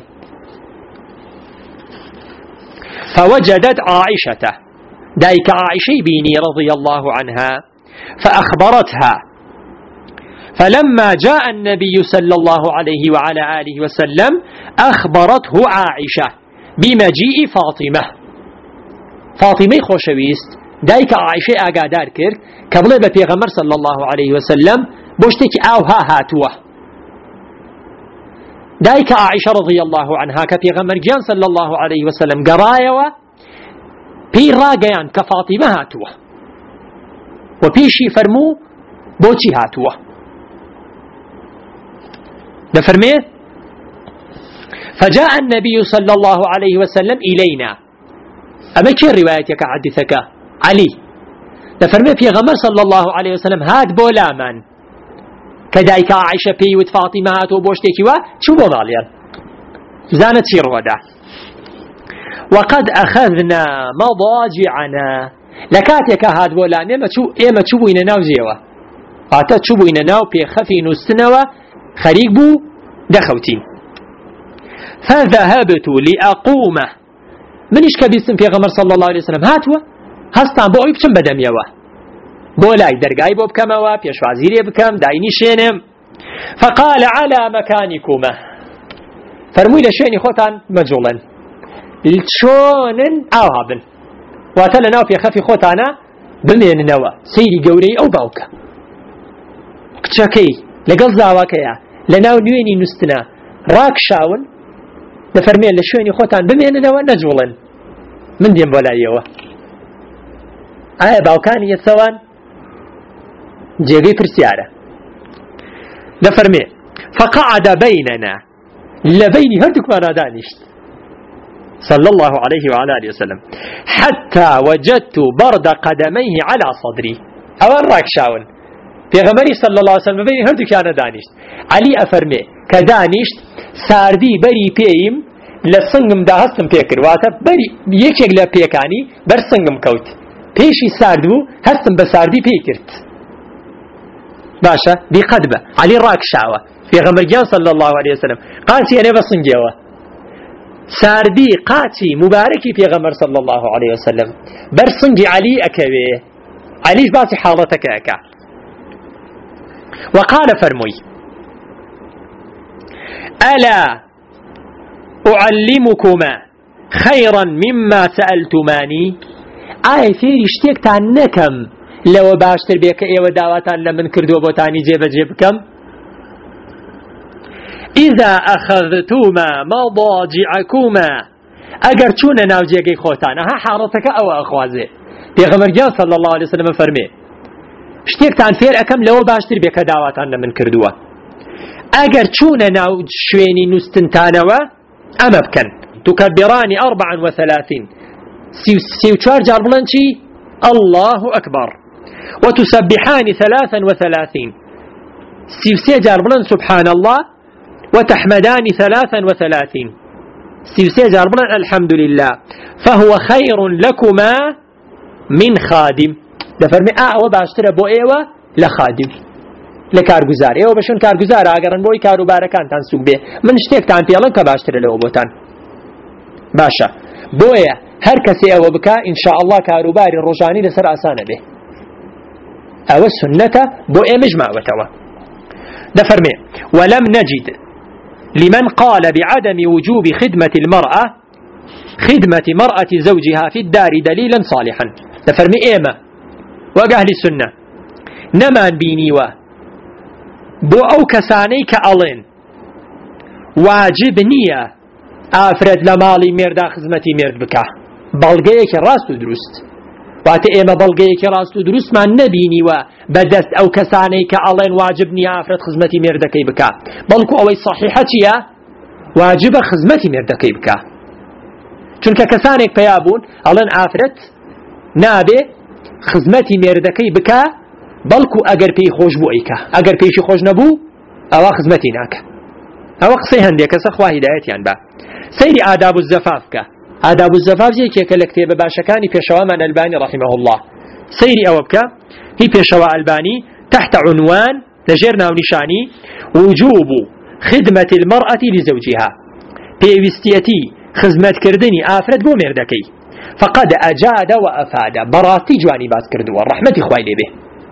فوجدت عائشة دايك عائشة بيني رضي الله عنها فأخبرتها فلما جاء النبي صلى الله عليه وعلى آله وسلم أخبرته عائشة بمجيء فاطمة خوشويست دايك عائشة أقادار كر قبل بپیغمبر صلى الله عليه وسلم بوشتك آوها هاتوه دايك عائشة رضي الله عنها كپیغمبر جان صلى الله عليه وسلم قرايوه بي راقيان كفاطمة هاتوه وبيشي فرمو بوشي هاتوه نفرميه فجاء النبي صلى الله عليه وسلم إلينا أما كي روايتك حدثك علي نفرميه في غمر صلى الله عليه وسلم هاد بولامان كدايك عائشة بيوت فاطمة هاتو بوشتكي شو بوضاليان زانت سير ودا وقد أخذنا مضاجعنا لكاتك هاد بولامي إما تشوبو إنا ناو زيوا هاتا تشوبو إنا ناو بي خفي نستنوا خريق بو دخوتين فذهبت لأقوم منيش كبيستم في غمر صلى الله عليه وسلم هاتوا هستان بو بچم بدم يوا بولاي درقاي بو بكموا بيش وزيري بكم دايني شينم فقال على مكانكما فرموي لشيني خوتان مجولا لشونن اوهابن واتلنا في خفي خوتانا بمين نوا سيري قوري او باوكا كتشاكي لقل زاواكيا لناو نويني نستنا راك شاون نفرمين لشويني خوتان بمين نوا نجولا من دين بولايوا باوكاني يتسوان جيغي برسيارة نفرمين فقعد بيننا لبيني هردك ما نادانيشت صلى الله عليه وعلى آله وسلم حتى وجدت برد قدميه على صدري أول راك شاون پێغەمبەری صلی الله علیه و سلم بینی هەردووکیانە دانیشت علی ئەفەرمێ کە دانیشت ساردی بەری پێیم لە سنگمدا هەستم پێکرد واتە بەری یەکێک لە پێکانی بەر سنگم کەوت پێشی سارد بوو هەستم بە ساردی پێی کرد باشە دیقەت بە علی ڕاکشاوە پێغەمبەرگیان صلی الله علیه و سلم قاچی هەنێ بە سنگیەوە ساردی قاچی مبارەکی پێغەمبەر صلی الله علیه و سلم بەر سنگی علی ئەکەوێ علیش باسی حاڵەتەکە ئەکا وقال فرموي ألا أعلمكما خيرا مما سألتماني فيري شتێکتان نەکەم لەوە باشتر بێ کە ئێوە داواتان لە من کردووە بۆتانی جێبەجێ بکەم إذا أخذتما مضاجعكما ئەگەر چوونە ناو جێگەی خۆتان ها حاڵەتەکە ئەوە ئەخوازێ پێغەمبەرگیان صلی الله علیه و سلم فەرمێ شتێکتان فێر ئەەکەم لەوە باشتر بێ کە داواتان لە من کردووە ئەگەر چوونە ناو شوێنی نووستنتانەوە ئەمە بکەن تكبراني 34 سيوچار جار بڵێن چی الله أكبر وتسبحان 33 سيوسي جار بڵێن سبحان الله وتحمدان 33 سيوسي جار بڵێن الحمد لله فهو خير لكما من خادم دەفەرمێ ئەوە باشترە بۆ ئێوە لە خادم لە کارگوزار ئێوە بەشون کارگوزار ئاگەڕن بۆی کاروبارەکانتان سوک بێ من شتێکتان پێڵم کە باشترە لەوە بۆتان باشە بۆیە هەر کەسێ ئەوە بکە ئینشاء الله کاروباری ڕۆژانی لەسەر ئاسانە بێ ئەوە سنەتە بۆ ئێمەش ماوەتەوە دەفەرمێ ولم نجد لمن قال بعدم وجوب خدمة مرأة زوجها في الدار دليلا صالحا دەفەرمێ ئێمە وەک ئەهلی سنە نەمان بینیوە بۆ ئەو کەسانەی کە ئەڵێن واجب نییە ئافرەت لە ماڵی مێردا خزمەتی مێرد بکە بەڵگەیەکی ڕاست و دروست واتە ئێمە بەڵگەیەکی ڕاست و دروستمان نەبینیوە بەدەست ئەو کەسانەی کە ئەڵێن واجب نییە ئافرەت خزمەتی مێردەکەی بکە بەڵکو ئەوەی صحیحە چییە واجبە خزمەتی مێردەکەی بکە چونکە کەسانێک پەیا بوون ئەڵێن ئافرەت نابێ خزمەتی مێردەکەی بکە بەڵکو ئەگەر پێی خۆش بوو ئەیکە ئەگەر پێیشی خۆش نەبوو ئەوە خزمەتی ناکە ئەوە قسەی هەندێک کەسە خوا هیدایەتیان بە سەیری ئاداب الزەفاف بکە ئاداب الزەفاف یەکێکە لە کتێبە باشەکانی پێشەوامان ئەلبانی ڕەحیمەه الله سەیری ئەوە بکە هی پێشەوا ئەلبانی تحت عنوان لەژێر ناونیشانی وجوب خدمة المرأة لزوجها پێویستیەتی خزمەتکردنی ئافرەت بۆ مێردەکەی فقد أجاد وأفاد براتی جوانی باز کردووە ڕەحمەتی خوای لێبێ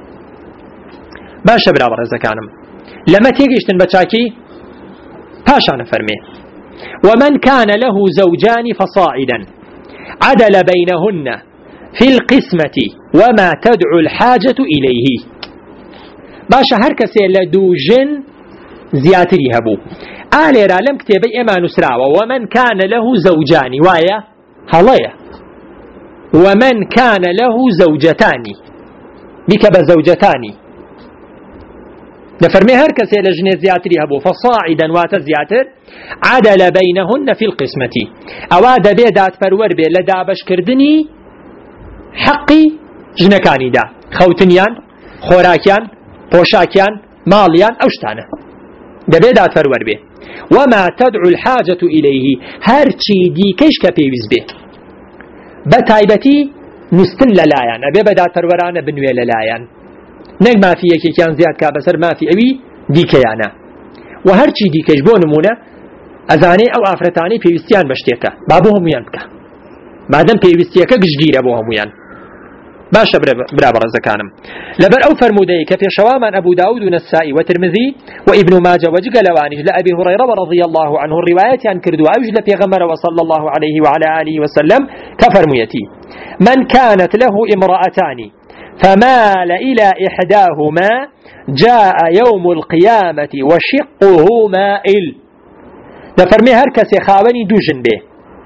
باشە برا بەڕێزەکانم لەمە تێگەیشتن بە چاکی پاشانە فەرمێ ومن كان له زوجان فصاعدا عدل بينهن في القسمة وما تدعو الحاجة إليه باشە هەر کەسێ لە دوو ژن زیاتری هەبوو ئالێرا لەم کتێبەی ئێمە نووسراوە ومن كان له زوجان وایە هەڵەیە ومن كان له زوجتان بك بزوجتان دەفەرمێ هەر کەسێ لە ژنێ زیاتری هەبوو فصاعدا واتە زیاتر عدل بينهن في القسمة ئەوا دەبێ دادپەروەر بێ لە دابەشکردنی حەقی ژنەکانیدا خەوتنیان خۆراکیان پۆشاکیان ماڵیان ئەو شتانە دەبێ دادپەروەر بێ وما تدعو الحاجة إليه هەرچی دیکەش کە پێویست بێ بە تایبەتی نووستن لەلایەن ئەبێ بە دادپەروەرانە بنوێ لەلایەن نەک مافی یەکێکیان زیاد کا بەسەر مافی ئەوی دیکەیانە و هەرچی دیکەش بۆ نمونە ئەزانێ ئەو ئافرەتانی پێویستیان بە شتێکە با بۆ هەمویان بکە مادەم پێویستیەکە گشتگیرە بۆ هەمویان باشە برا بەڕێزەکانم لەبەر ئەو فەرمودەی کە پێشەوامان ئەبوو داود و نەسائی و ترمذی و ئیبن ماجە و جگە لەوانیش لە ئەبی هورەیرە رضی الله عنه ڕیوایەتیان کردووە ئەوش لە پێغەمبەرەوە صلی الله عليه وعلى آله وسلم کە فەرموویەتی من كانت له امرأتان فمال إلى إحداهما جاء يوم القيامة وشقه مائل دەفەرمێ هەر کەسێ خاوەنی دوو ژن بێ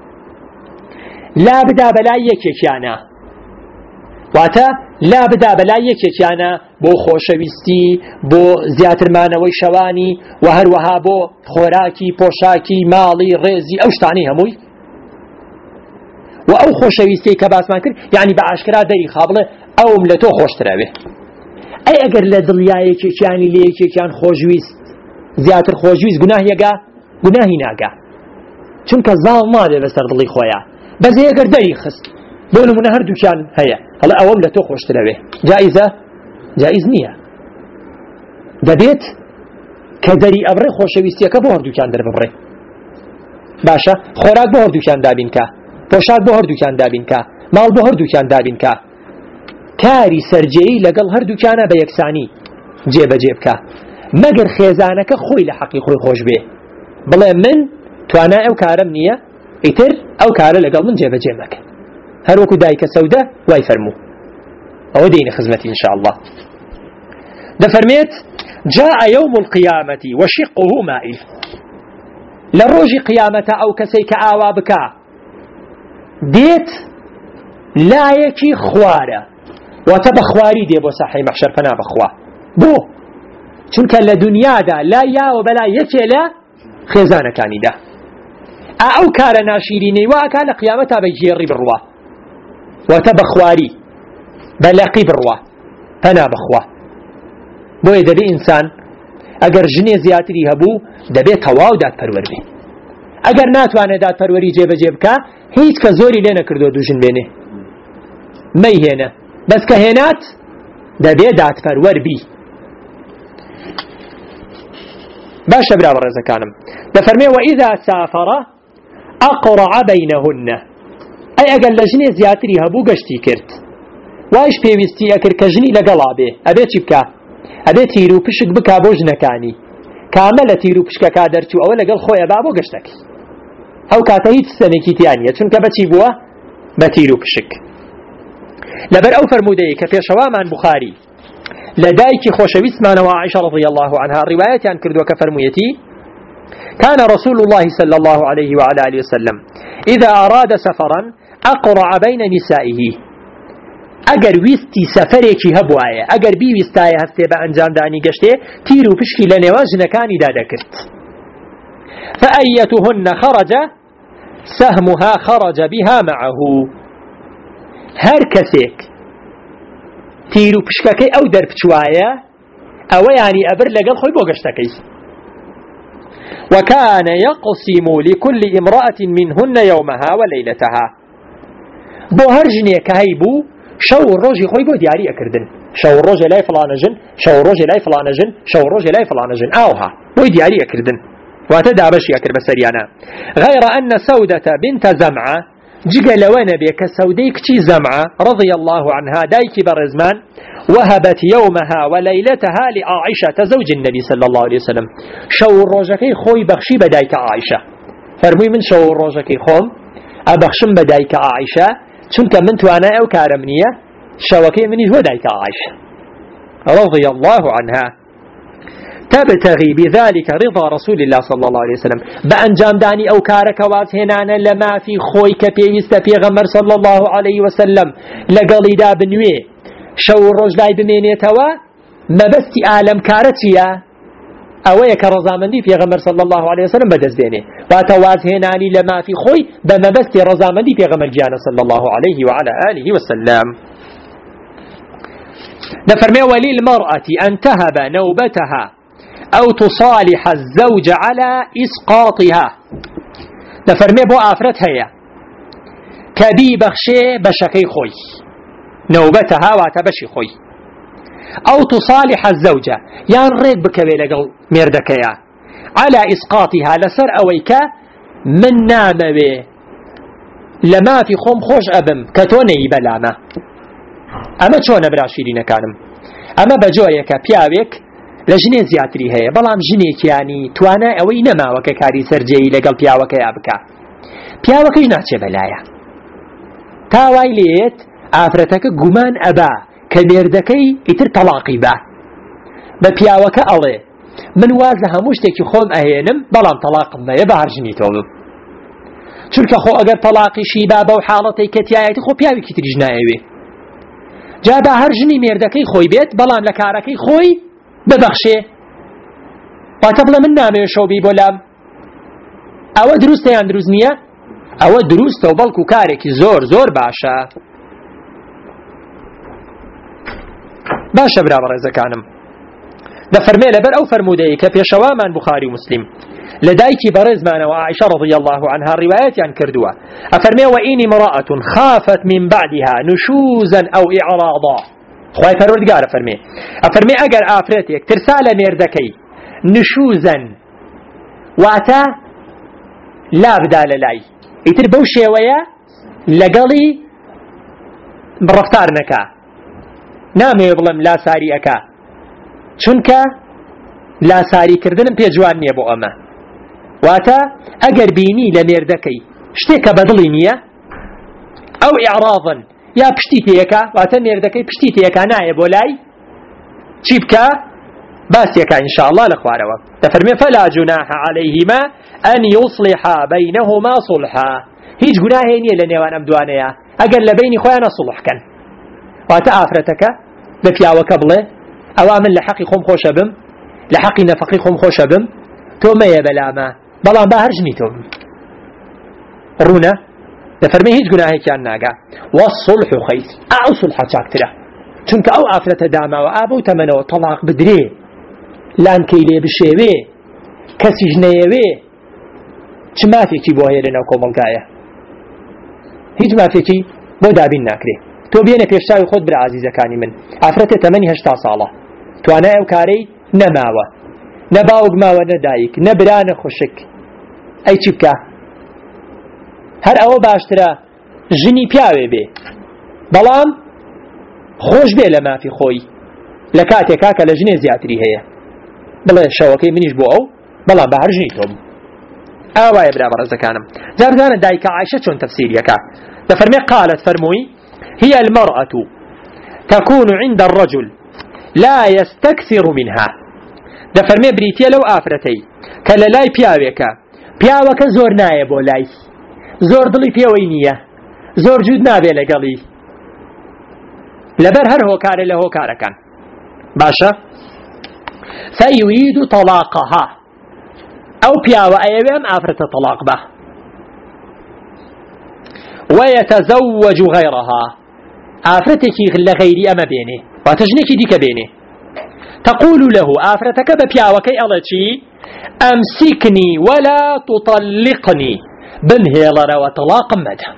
لا بدا بەلای یەکێکیانە واتە لا بدا بەلای یەکێکیانە بۆ خۆشەویستی بۆ زیاترمانەوەی شەوانی و هەروەها بۆ خۆراکی پۆشاکی ماڵی ڕێزی ئەو شتانەی هەمووی و ئەو خۆشەویستی کە باسمان کرد یعنی بە ئاشکرا دەری خابڵێ ئەوم لە تۆ خۆشترەوێ ئەی ئەگەر لە دڵیایەکێکیانی لە یەکێکیان خۆشویست زیاتر خۆشویست گوناهی ناگا چونکە زاڵ نابێ بەسەر دڵی خۆیان بەس ئەگەر دەری خست بۆ نمونە هەردووکیان هەیە هەڵە ئەوەم لە تۆ خۆشترەوێ جائز نییە دەبێت کە دەری ئەبڕێ خۆشەویستیەکە بۆ هەردووکیان دەرببڕێ باشە خۆراک بۆ هەردووکیان دابینکە پۆشاک بۆ هەردووکیان دابینکە ماڵ بۆ هەردووکیان دابینکە کاری سەرجێیی لەگەڵ هەردووکیانە بە یەکسانی جێبەجێ بکە مەگەر خێزانەکە خۆی لە حەقی خۆی خۆش بێ بڵێ من توانای ئەو کارم نییە ئیتر ئەو کارە لەگەڵ من جێبەجێ مەکە هەروەکو دایکە سەودە وای فەرموو ئەوە دێنە خزمەتی إن شاء الله دەفەرمێت جاء يوم القيامة وشقه مائل لروجي قيامة أو كسيك آوا بكا ديت لا يكي خوارة وتبخواري دي بو صاحي محشر فنا بخوا بو چونك لدنيا دا لا يا وبلا يكي لا خيزانة كاني دا أو كار ناشيريني وأكال قيامتها بيجيري بالروا وتبخواري بلاقي بالروا فنا بخوا بو يدبي إنسان اگر جنێ زیاتری هەبوو دەبێت تەواو دادپەروەر بێ ئەگەر ناتوانێت دادپەروەری جێبەجێ بکە هیچ کە زۆری لێ نەکردو دوژن بێنێ مەیهێنە بەس کە هێنات دەبێت دادپەروەر بی باشە برا بەڕێزەکانم دەفەرمێ وئیذا سافر ئەقڕع بەینەهن ئەی ئەگەر لە ژنێ زیاتری هەبوو گەشتی کرد وایش پێویستی ئەکرد کە ژنی لەگەڵا بێ ئەبێ چی بکە ئەبێ تیر و پشک بکا بۆ ژنەکانی کامە لە تیر و پشکەکە دەرچوو ئەوە لەگەڵ خۆی با بۆ گەشتەکەی ئەو کاتە هیچ سەنێکی تیان نییە چونکە بەچی بووە بە تیر و پشک لەبەر ئەو فەرمودەیە کە پێشەوامان بوخاری لە دایکی خۆشەویستمانەوە عائشە رضی الله عنها ڕیوایەتیان کردووە کە فەرموویەتی كان رسول الله صلى الله عليه وعلى آله وسلم إذا أراد سفرا أقرع بين نسائه ئەگەر ویستی سەفەرێکی هەبوایە ئەگەر بیویستایە هەستێ بە ئەنجامدانی گەشتێ تیر و پشکی لە نێوان ژنەکانیدا دەکرد فأيتهن خرج سهمها خرج بها معه هەر کەسێک تیر و پشکەکەی ئەو دەربچوایە ئەوە یانی ئەبر لەگەڵ خۆی بۆ گەشتەکەی وكان يقسم لكل امرأة منهن يومها وليلتها بۆ هەر ژنێک هەیبوو شەو ڕۆژی خۆی بۆ دیاری ئەکردن شەو ڕۆژێ لای فڵانە ژن شەو ڕۆژێ لای فڵانە ژن شەو ڕۆژێ لای فڵانە ژن ئاوها بۆی دیاری ئەکردن واتە دابەشی ئەکرد بە سەریانە غەیڕ ئەنە سەودەتە بنتە زەمعە جگە لەوە نەبێ کە سەودەی کچی زەمعە رضی الله عنها دایکی بەڕێزمان وهبت يومها وليلتها لعائشة زوج النبي صلى الله عليه وسلم شەو ڕۆژەکەی خۆی بەخشی بە دایکە عائشە فەرمووی من شەو ڕۆژەکەی خۆم ئەبەخشم بە دایکە عائشە چونکە من توانای ئەو کارم نییە شەوەکەی منیش بۆ دایکە عائشە رضي الله عنها تبتغي بذلك رضا رسول الله صلى الله عليه وسلم بأنجام داني أو كارك واتهنانا لما في خوي كبيوست بيغمر صلى الله عليه وسلم لقلي دا بنوي شو الرجلاي بمينيتوا ما بستي آلم كارتيا أويك رضامندي بيغمر صلى الله عليه وسلم بدز بيني واتواتهناني لما في خوي بما بستي رضامندي بيغمر جانا صلى الله عليه وعلى آله وسلم نفرمي وللمرأة أن تهب نوبتها أو تصالح الزوج على إسقاطها نفرمي بو آفرت هيا كبي بخشي بشكي خوي نوبتها واتبشي خوي أو تصالح الزوجة يان ريد بكبي لقل ميردكيا على إسقاطها لسر أويكا من نام بي لما في خوم خوش أبم كتوني بلاما أما چۆن براشیرینە کانم ئەمە بەجۆیەکە پیاوێک لە ژنێ زیاتری هەیە بەڵام ژنێکیانی توانای ئەوەی نەماوەکە کاری سەرجێی لەگەڵ پیاوەکە یا بکە پیاوەکەش ناچێ بەلایە تاوای لێت ئافرەتەکە گومان ئەبا کە مێردەکەی ئیتر تەلاقی بە بە پیاوەکە ئەڵێ من واز لە هەموو شتێکی خۆم ئەهێنم بەڵام تەلاقم مەیە بە هەر ژنی تۆ بم چونکە خۆ ئەگەر تەلاقیشی با بەو حاڵەتەی کە تایەتی خۆ پیاوێکی تریش نایەوێ جابا هەر ژنی مێردەکەی خۆی بێت بەڵام لە کارەکەی خۆی ببەخشێ واتە بڵێ من نامەوێ شەوبی بۆ لام ئەوە دروستە یان دروست نییە ئەوە دروستە و بەڵکو کارێکی زۆر زۆر باشە باشە برا بەڕێزەکانم دەفەرمێ لەبەر ئەو فەرمودەیە کە پێشەوامان بوخاری و مسلم لدايكي برزمان وعائشة رضي الله عنها روايات عن كردوا أفرمي وإن امرأة خافت من بعدها نشوزا أو إعراضا خواهي فرودقار أفرمي أقر آفرتك ترسال ميردكي نشوزا واتا لا بدال لاي يتر بوشي ويا لقلي برفتار نكا نامي يظلم لا ساري أكا چونك لا ساري كردن بيجوان نيبو أما واتا اگر بینی لمردکی شتێکە بەدڵی نییە ئەو ئیعراضا یا پشتی تێیەکە واتە مێردەکەی پشتی تێیەکە نایە بۆ لای چی بکە باسیەکە ئینشاءالله لە خوارەوە دەفەرمێ فلا جناح عليهما أن يصلحا بينهما صلحا هیچ گوناهی نییە لە نێوان ئەم دوانەیە ئەگەر لە بینی خۆیانە صلحکەن واتە ئافرەتەکە بە پیاوەکە بڵێ ئەوا من لە حەقی خۆم خۆشە بم لە حەقی نەفەقی خۆم خۆشە بم تۆ مەیە بەلامە بەڵام با هەرژنی تۆ ڕوونە دەفەرمێ هیچ گوناهێکیان ناگا والصلح خەیر ئەو سولحە چاکترە چونکە ئەو ئافرەتە داماوە ئابە و تەمەنەوە تەلاق بدرێ لانکەی لێ بشێوێ کەسیش نەیەوێ چ مافێکی بۆ هەیە لەناو کۆمەڵگایە هیچ مافێکی بۆ دابین ناکرێ تۆ بێنە پێشتاوی خۆت برا عزیزەکانی من ئافرەتە تەمەنی 80 ساڵە توانای ئەو کارەی نەماوە نەباوک ماوە نەدایک نەبرانە خوشک ئەی چی بکە هەر ئەوە باشترە ژنی پیاوێ بێ بەڵام خۆش بێ لە مافی خۆی لە کاتێکا کە لە ژنێ زیاتری هەیە بڵێ شەوەکەی منیش بۆ ئەو بەڵام بە هەر ژنی تۆم ئاوایە برا بەڕێزەکانم جارجارە دایکە عایشە چۆن تەفسیریەکە دەفەرمێ قالت فەرمووی هي المرأة تكون عند الرجل لا يستكثر منها دەفەرمێ بریتیە لەو ئافرەتەی کە لە لای پیاوەکە زۆر نایە بۆ لای زۆر دڵی پێوەی نییە زۆر جوود نابێ لەگەڵی لەبەر هەر هۆکارە لە هۆکارەکان باشە فيريد طلاقها ئەو پیاوە ئەیەوێ ئەم ئافرەتە تەلاق بە ويتزوج غيرها ئافرەتێکی لە غەیری ئەمە بێنێ واتە ژنێکی دیکە بێنێ تقول له آفرتك ببياوكي ألتشي أمسكني ولا تطلقني بمهيلر وطلاق مدى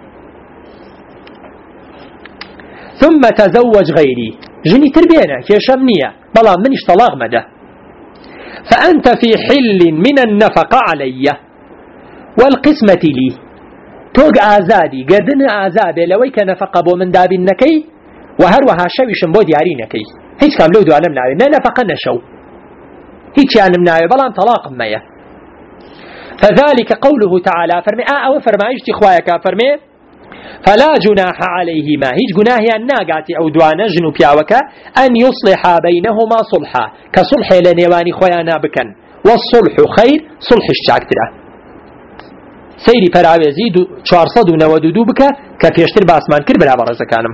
ثم تزوج غيري جني تربينا كيشمنية بلا منش طلاق مدى فأنت في حل من النفقة علي والقسمة لي توق آزادي قدن آزابي لويك نفقة بو من داب النكي وهروها شويشن بو ديارينكي هیچ کام لەو دوانم ناوێ نەفەقە نەشەو هیچیانم ناوێ بەڵام تەلاقم مەیە فذلك قوله تعالى فرمي أو فرمايشتي خوايك فرمي فلا جناح عليهما هيج جناهيان ناقاتي أو دوانا جنو بياوكا أن يصلحا بينهما صلحا كصلح لنيواني خوايانا بكن والصلح خير صلح الشاكترة سيري فراويزي 492 بك كفيشتر باسمان كر بلا برزكانم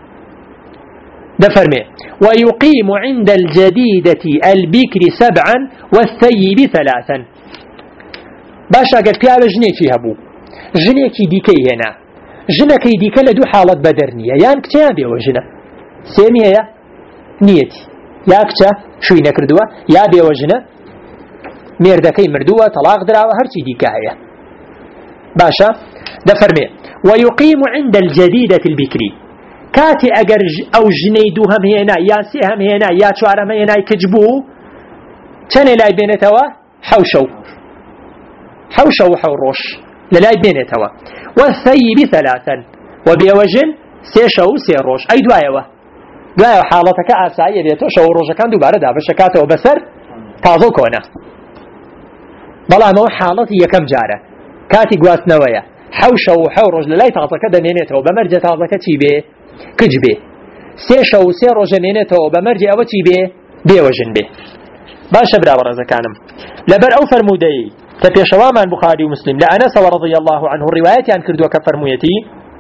دفرمي ويقيم عند الجديدة البكر 7 والثيب 3 باشا قد بياوه جنيكي هبو جنيكي ديكي هنا جنكي ديكي لدو حالة بدرنية يان كتيان بيوه جنة سيمي هيا نيتي يا كتا شوي نكردوه يا بيوه جنة ميردكي مردوه طلاق دراوه هرشي ديكا هيا باشا دفرمي ويقيم عند الجديدة البكري كاتي اگر او جنيدو هم هنا يا سي هم هنا يا چوار هم هنا كجبو چنه لاي بينتوا حوشو وحوروش للاي بينتوا والثيب 3 وبيوجن سيشو سيروش اي دوايوا حالتك اسايه بيتو شو روجا كان دوباره دابشكاته وبسر تازو كونه بلا مو حالتي يكم جاره كاتي غواسنويا حوشو وحوروش للاي تازك دمينتو بمرجه تازك تي بي كجبه سيشا وسي روجنينته وبمرجع اوتي به بيوجن به باش برا برزكانم لبر او فرمودي تبيشوا من بخاري ومسلم لأنس رضي الله عنه الروايات عن كردوا كفرمويتي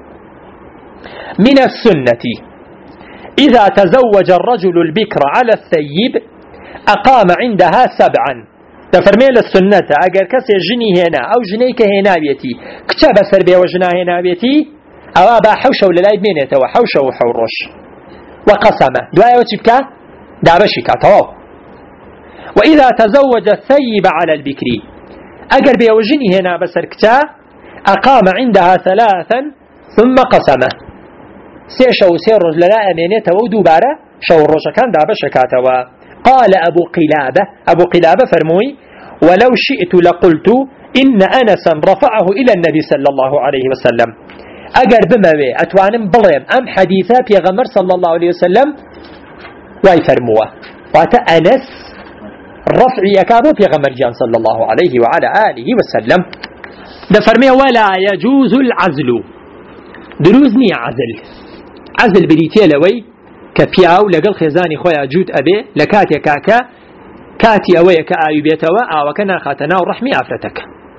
من السنة إذا تزوج الرجل البكر على الثيب أقام عندها 7 تفرمي للسنة اگر كسي جني هنا او جنيك هنا بيتي كتاب سر بيوجنا هنا بيتي أو با حوشة ولا لا يبينته وحوشة وحوروش وقسمة دعاء وتبكى دابشي كاتو. وإذا تزوج الثيب على البكر أجر بيوجني هنا بسركتا أقام عندها 3 ثم قسمه سيشو سير لا أمينته ودوبارة شو الرجل كان دابش كاتوا. قال أبو قلابة فرموي ولو شئت لقلت إن أنسا رفعه إلى النبي صلى الله عليه وسلم أجر بموي أتوانم بليم أم حديثات يا غمر صلى الله عليه وسلم واي فرموه وات أنس رفع يكابو في غمر جان صلى الله عليه وعلى آله وسلم ده فرمي ولا يجوز العزل دروزني عزل بريتي لوي كبياو لقل خزاني خويا جود أبي لكاتي كاكا كاتي أوي كآيو بيتوا أو كنا خاتنا ورحمي أفرتك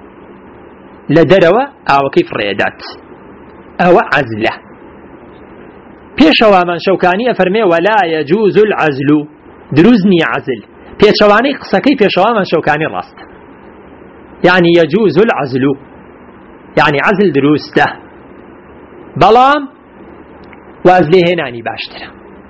لدروا أو كيف ريدات أو عزلة بيشوا من شوكاني فرمي ولا يجوز العزل دروزني عزل بيشواني قصكي بيشوا من شوكاني راست يعني يجوز العزل يعني عزل دروسته بلام وازلي هناني باشتره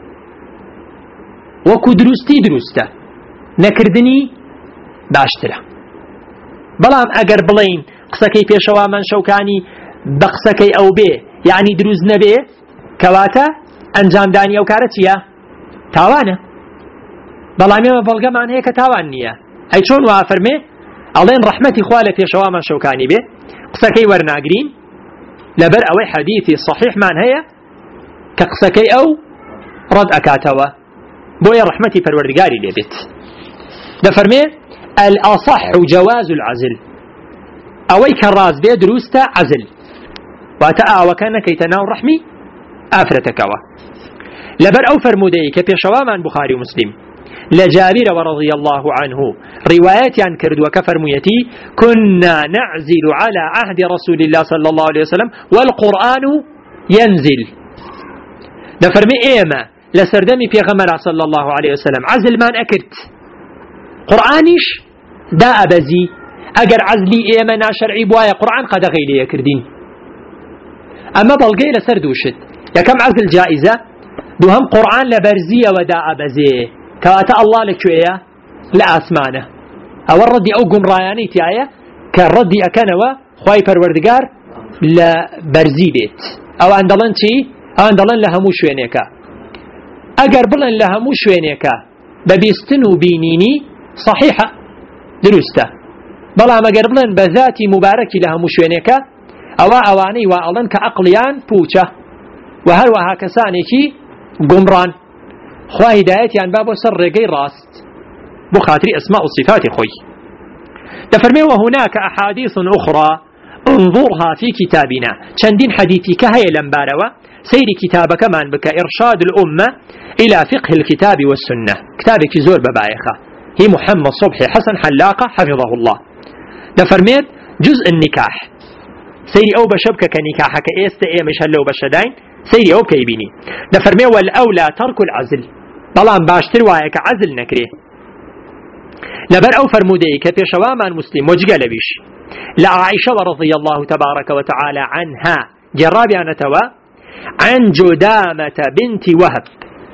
وكو دروسته نكردني باشتره بلام اگر بلين قسكي بيشوا من شوكاني بقسكي او بي يعني دروز نبي كواتا انجام داني او كارتيا تاوانا بلام يما بلغم عن هيك تاوان نية اي چون وافرمي ألين رحمتي خوالة بيشوا من شوكاني بي قسكي ورناقرين لبر اوي حديثي صحيح من هي كقسكي او رد اكاتوا بويا رحمتي فالوردقاري ليبت دفرمي الأصح جواز العزل اوي كراز بي دروستا عزل واتأى وكان كي تناو رحمي آفرتكوا لبر او فرمودي كبيشوا من بخاري ومسلم لجابر ورضي الله عنه روايات عن كرد وكفرميتي كنا نعزل على عهد رسول الله صلى الله عليه وسلم والقرآن ينزل دفرمي ايما لسردمي في غمر صلى الله عليه وسلم عزل ما أكرت قرآنش دا أبزي أجر عزلي ايما ناشرعي بوايا قرآن قد غيلي يكردين أما بلغي لسردوشت يا كم عزل جائزة دوهم قرآن لبرزية ودا أبزي كواتا الله لك شوية لا أسمانه أو الردي أو قمراني تيايا كالردي أكنوا خواي پروردگار لبرزي بيت أو عندلن تي أو عندلن لهمو شوينيكا أجر بلن لهمو شوينيكا ببيستنو بينيني صحيحة درسته بلا ما أجر بلن بذاتي مباركي لهمو شوينيكا أواني وألن كأقليان بوچة وهروها كسانيكي قمران خواه هدايتي عن بابو سر رقي راست بخاطري أسماء الصفات خوي تفرمي وهناك أحاديث أخرى انظرها في كتابنا شندين حديثي كهي لمباروا سير كتابك من بك إرشاد الأمة إلى فقه الكتاب والسنة كتابك زور ببايخة هي محمد صبحي حسن حلاقة حفظه الله تفرميت جزء النكاح سيري أو بشبك كنكاحك إيه مش هلو بشدين سيري أو كيبيني دفرمي والأولى ترك العزل بلان باشتر وايك عزل نكريه لبر أو فرمودي كفي شواما مسلم وجقل بيش لعائشة رضي الله تبارك وتعالى عنها جرابي أنا توا عن جدامة بنت وهب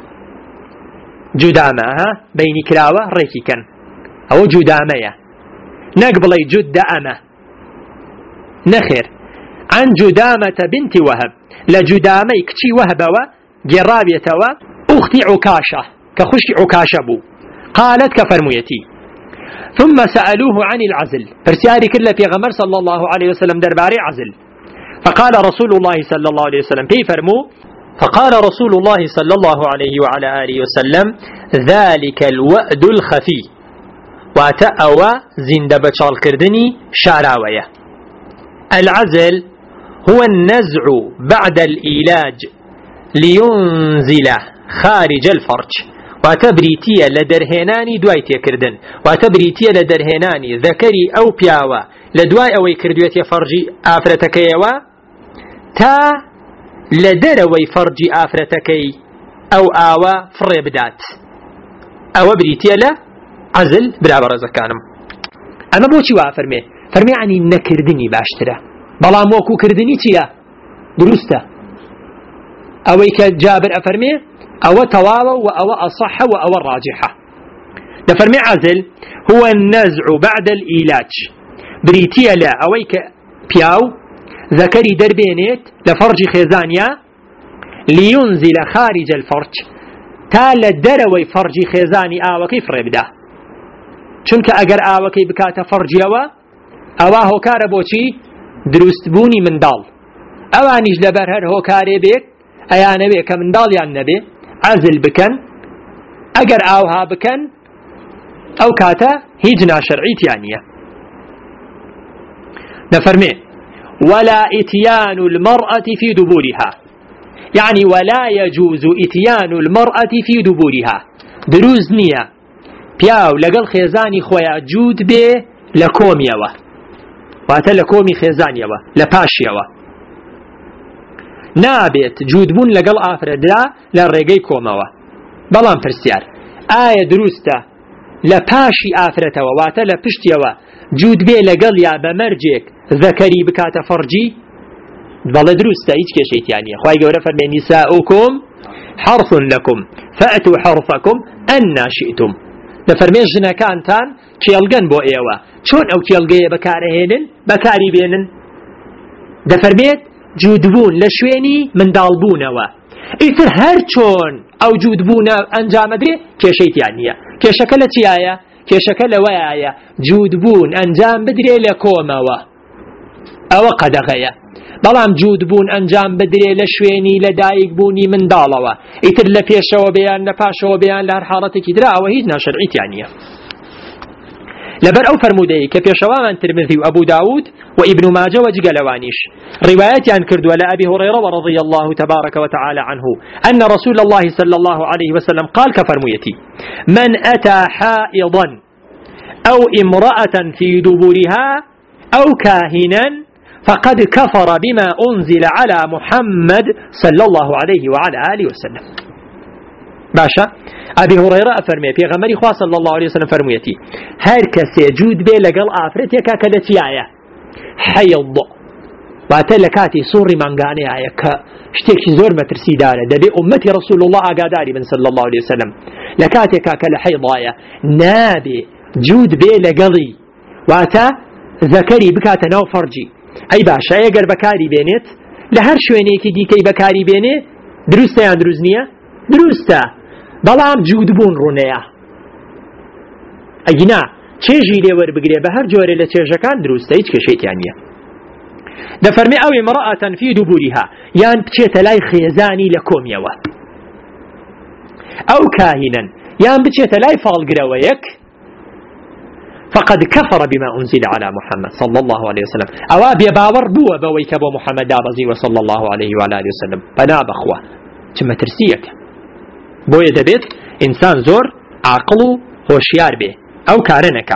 جدامة بين كلاوة ريكي كان أو جدامية نقبلي جد أمة نخير عن جدامة بنت وهب لجدامي كتي وهبوا جرابيتوا أختي عكاشة كخشي عكاشة بو قالت كفرميتي ثم سألوه عن العزل فرسياري كله في غمر صلى الله عليه وسلم درباري عزل فقال رسول الله صلى الله عليه وسلم كيف فرمو فقال رسول الله صلى الله عليه وعلى آله وسلم ذلك الوأد الخفي وتأوى زندب كردني شعراوية العزل هو النزع بعد الإيلاج لينزل خارج الفرج وتبريتية لدرهناني دوايتي كردن وتبريتية لدرهناني ذكري أو بياوة لدواي أوي كردويتي فرجي آفرتكيوا تا لدروي فرجي آفرتكي أو آوى فريبدات أو بريتية لعزل برابر زكانم أما بوشي وافرمي فرمي عني نكردني باشتره بلام وكو كردني تيا درسته أوي كجابر أفرمي أو تواضع وأو أصح وأو الراجحة. دفرمي عزل هو النزع بعد الإيلاج بريتيا لا أويك بياو ذكري دربينيت لفرج خيزانيا لينزل خارج الفرج تال دروي فرج خيزاني آوكي فربدا چونك أجر آوكي بكاتا فرجيوا أواه كاربوشي دروستبوني من دال أوانيج لبرهر هو كاري بيك أيانا بيك من دال يعني نبي عزل بكن أجر آوها بكن أو كاتا هيجنا شرعيت يعني نفرمي ولا إتيان المرأة في دبورها يعني ولا يجوز إتيان المرأة في دبورها دروز نية بياو لقل خيزاني خويا جود به لكوميوه واتا لكومي خيزانيوه لباشيوه نابت جود بون لقل آفردا لرقي كوموه بلان برسيار آية دروسته لباشي آفرته واتا لبشتيوه جود به لقل يا بمرجك ذكري بكاتا فرجي بلا دروسته ايش كشيت يعني خواهي قوله فرمي نساؤكم حرث لكم فأتوا حرثكم أن شئتم دفرمي جنا كانتان كيلغن بو ايوه چون او كيلغيه بكارهينن بكاري بينن دفرميت جودبون لشويني من دالبونوا ايتر هر چون او جودبون انجام دري كشيت يعني كشكل تيايا كشكل ويايا جودبون انجام بدري لكوموا او قدغيا بلام جودبون انجام بدري لشويني لدايق بوني من دالوا ايتر لپيشوا بيان لپاشوا بيان لهر حالتك درا وهي ناشرعيت يعني لبر أو فرمودي كبيشوا من ترمذي وأبو داود وابن ماجه وجقلوانيش روايات عن كرد ولا أبي هريرة رضي الله تبارك وتعالى عنه أن رسول الله صلى الله عليه وسلم قال كفرميتي من أتى حائضا أو امرأة في دبرها أو كاهنا فقد كفر بما أنزل على محمد صلى الله عليه وعلى آله وسلم باشا أبي هريرة أفرمي في غمري خواه صلى الله عليه وسلم فرميتي هر كسي جود بي لقل آفرتك كدتي آية حيض واتلكاتي سوري منغاني آية كشتيك زور مترسي دارة دبي أمتي رسول الله أقاداري من صلى الله عليه وسلم لكاتي كاكل حيض آية نابي جود بي لقلي واتا ذكري بكاتا نو فرجي أي باشا يقر بكاري بينيت لهر شوينيكي دي كي بكاري بيني دروستا يان دروزنية دروستا بەڵام جوودبوون ڕوونەیە ئەگینا چێژی لێ وەربگرێ بە هەر جۆرە لە چێژەکان دروستە هیچ کێشەیەکیان نییە دەفەرمێ ئەو امرأة في دبورها یان بچێتە لای خێزانی لە کۆمیەوە ئەو کاهنا یان بچێتە لای فاڵگرەوەیەک فقد كفر بما أنزل على محمد صلى الله عليه وسلم أوا بيباور بوا بويك بو محمد دابزي وصلى الله عليه وعلى آله وسلم بنا بخوا ثم ترسيك بويا دبيت إنسان زور عقله هوشيار به أو كارنك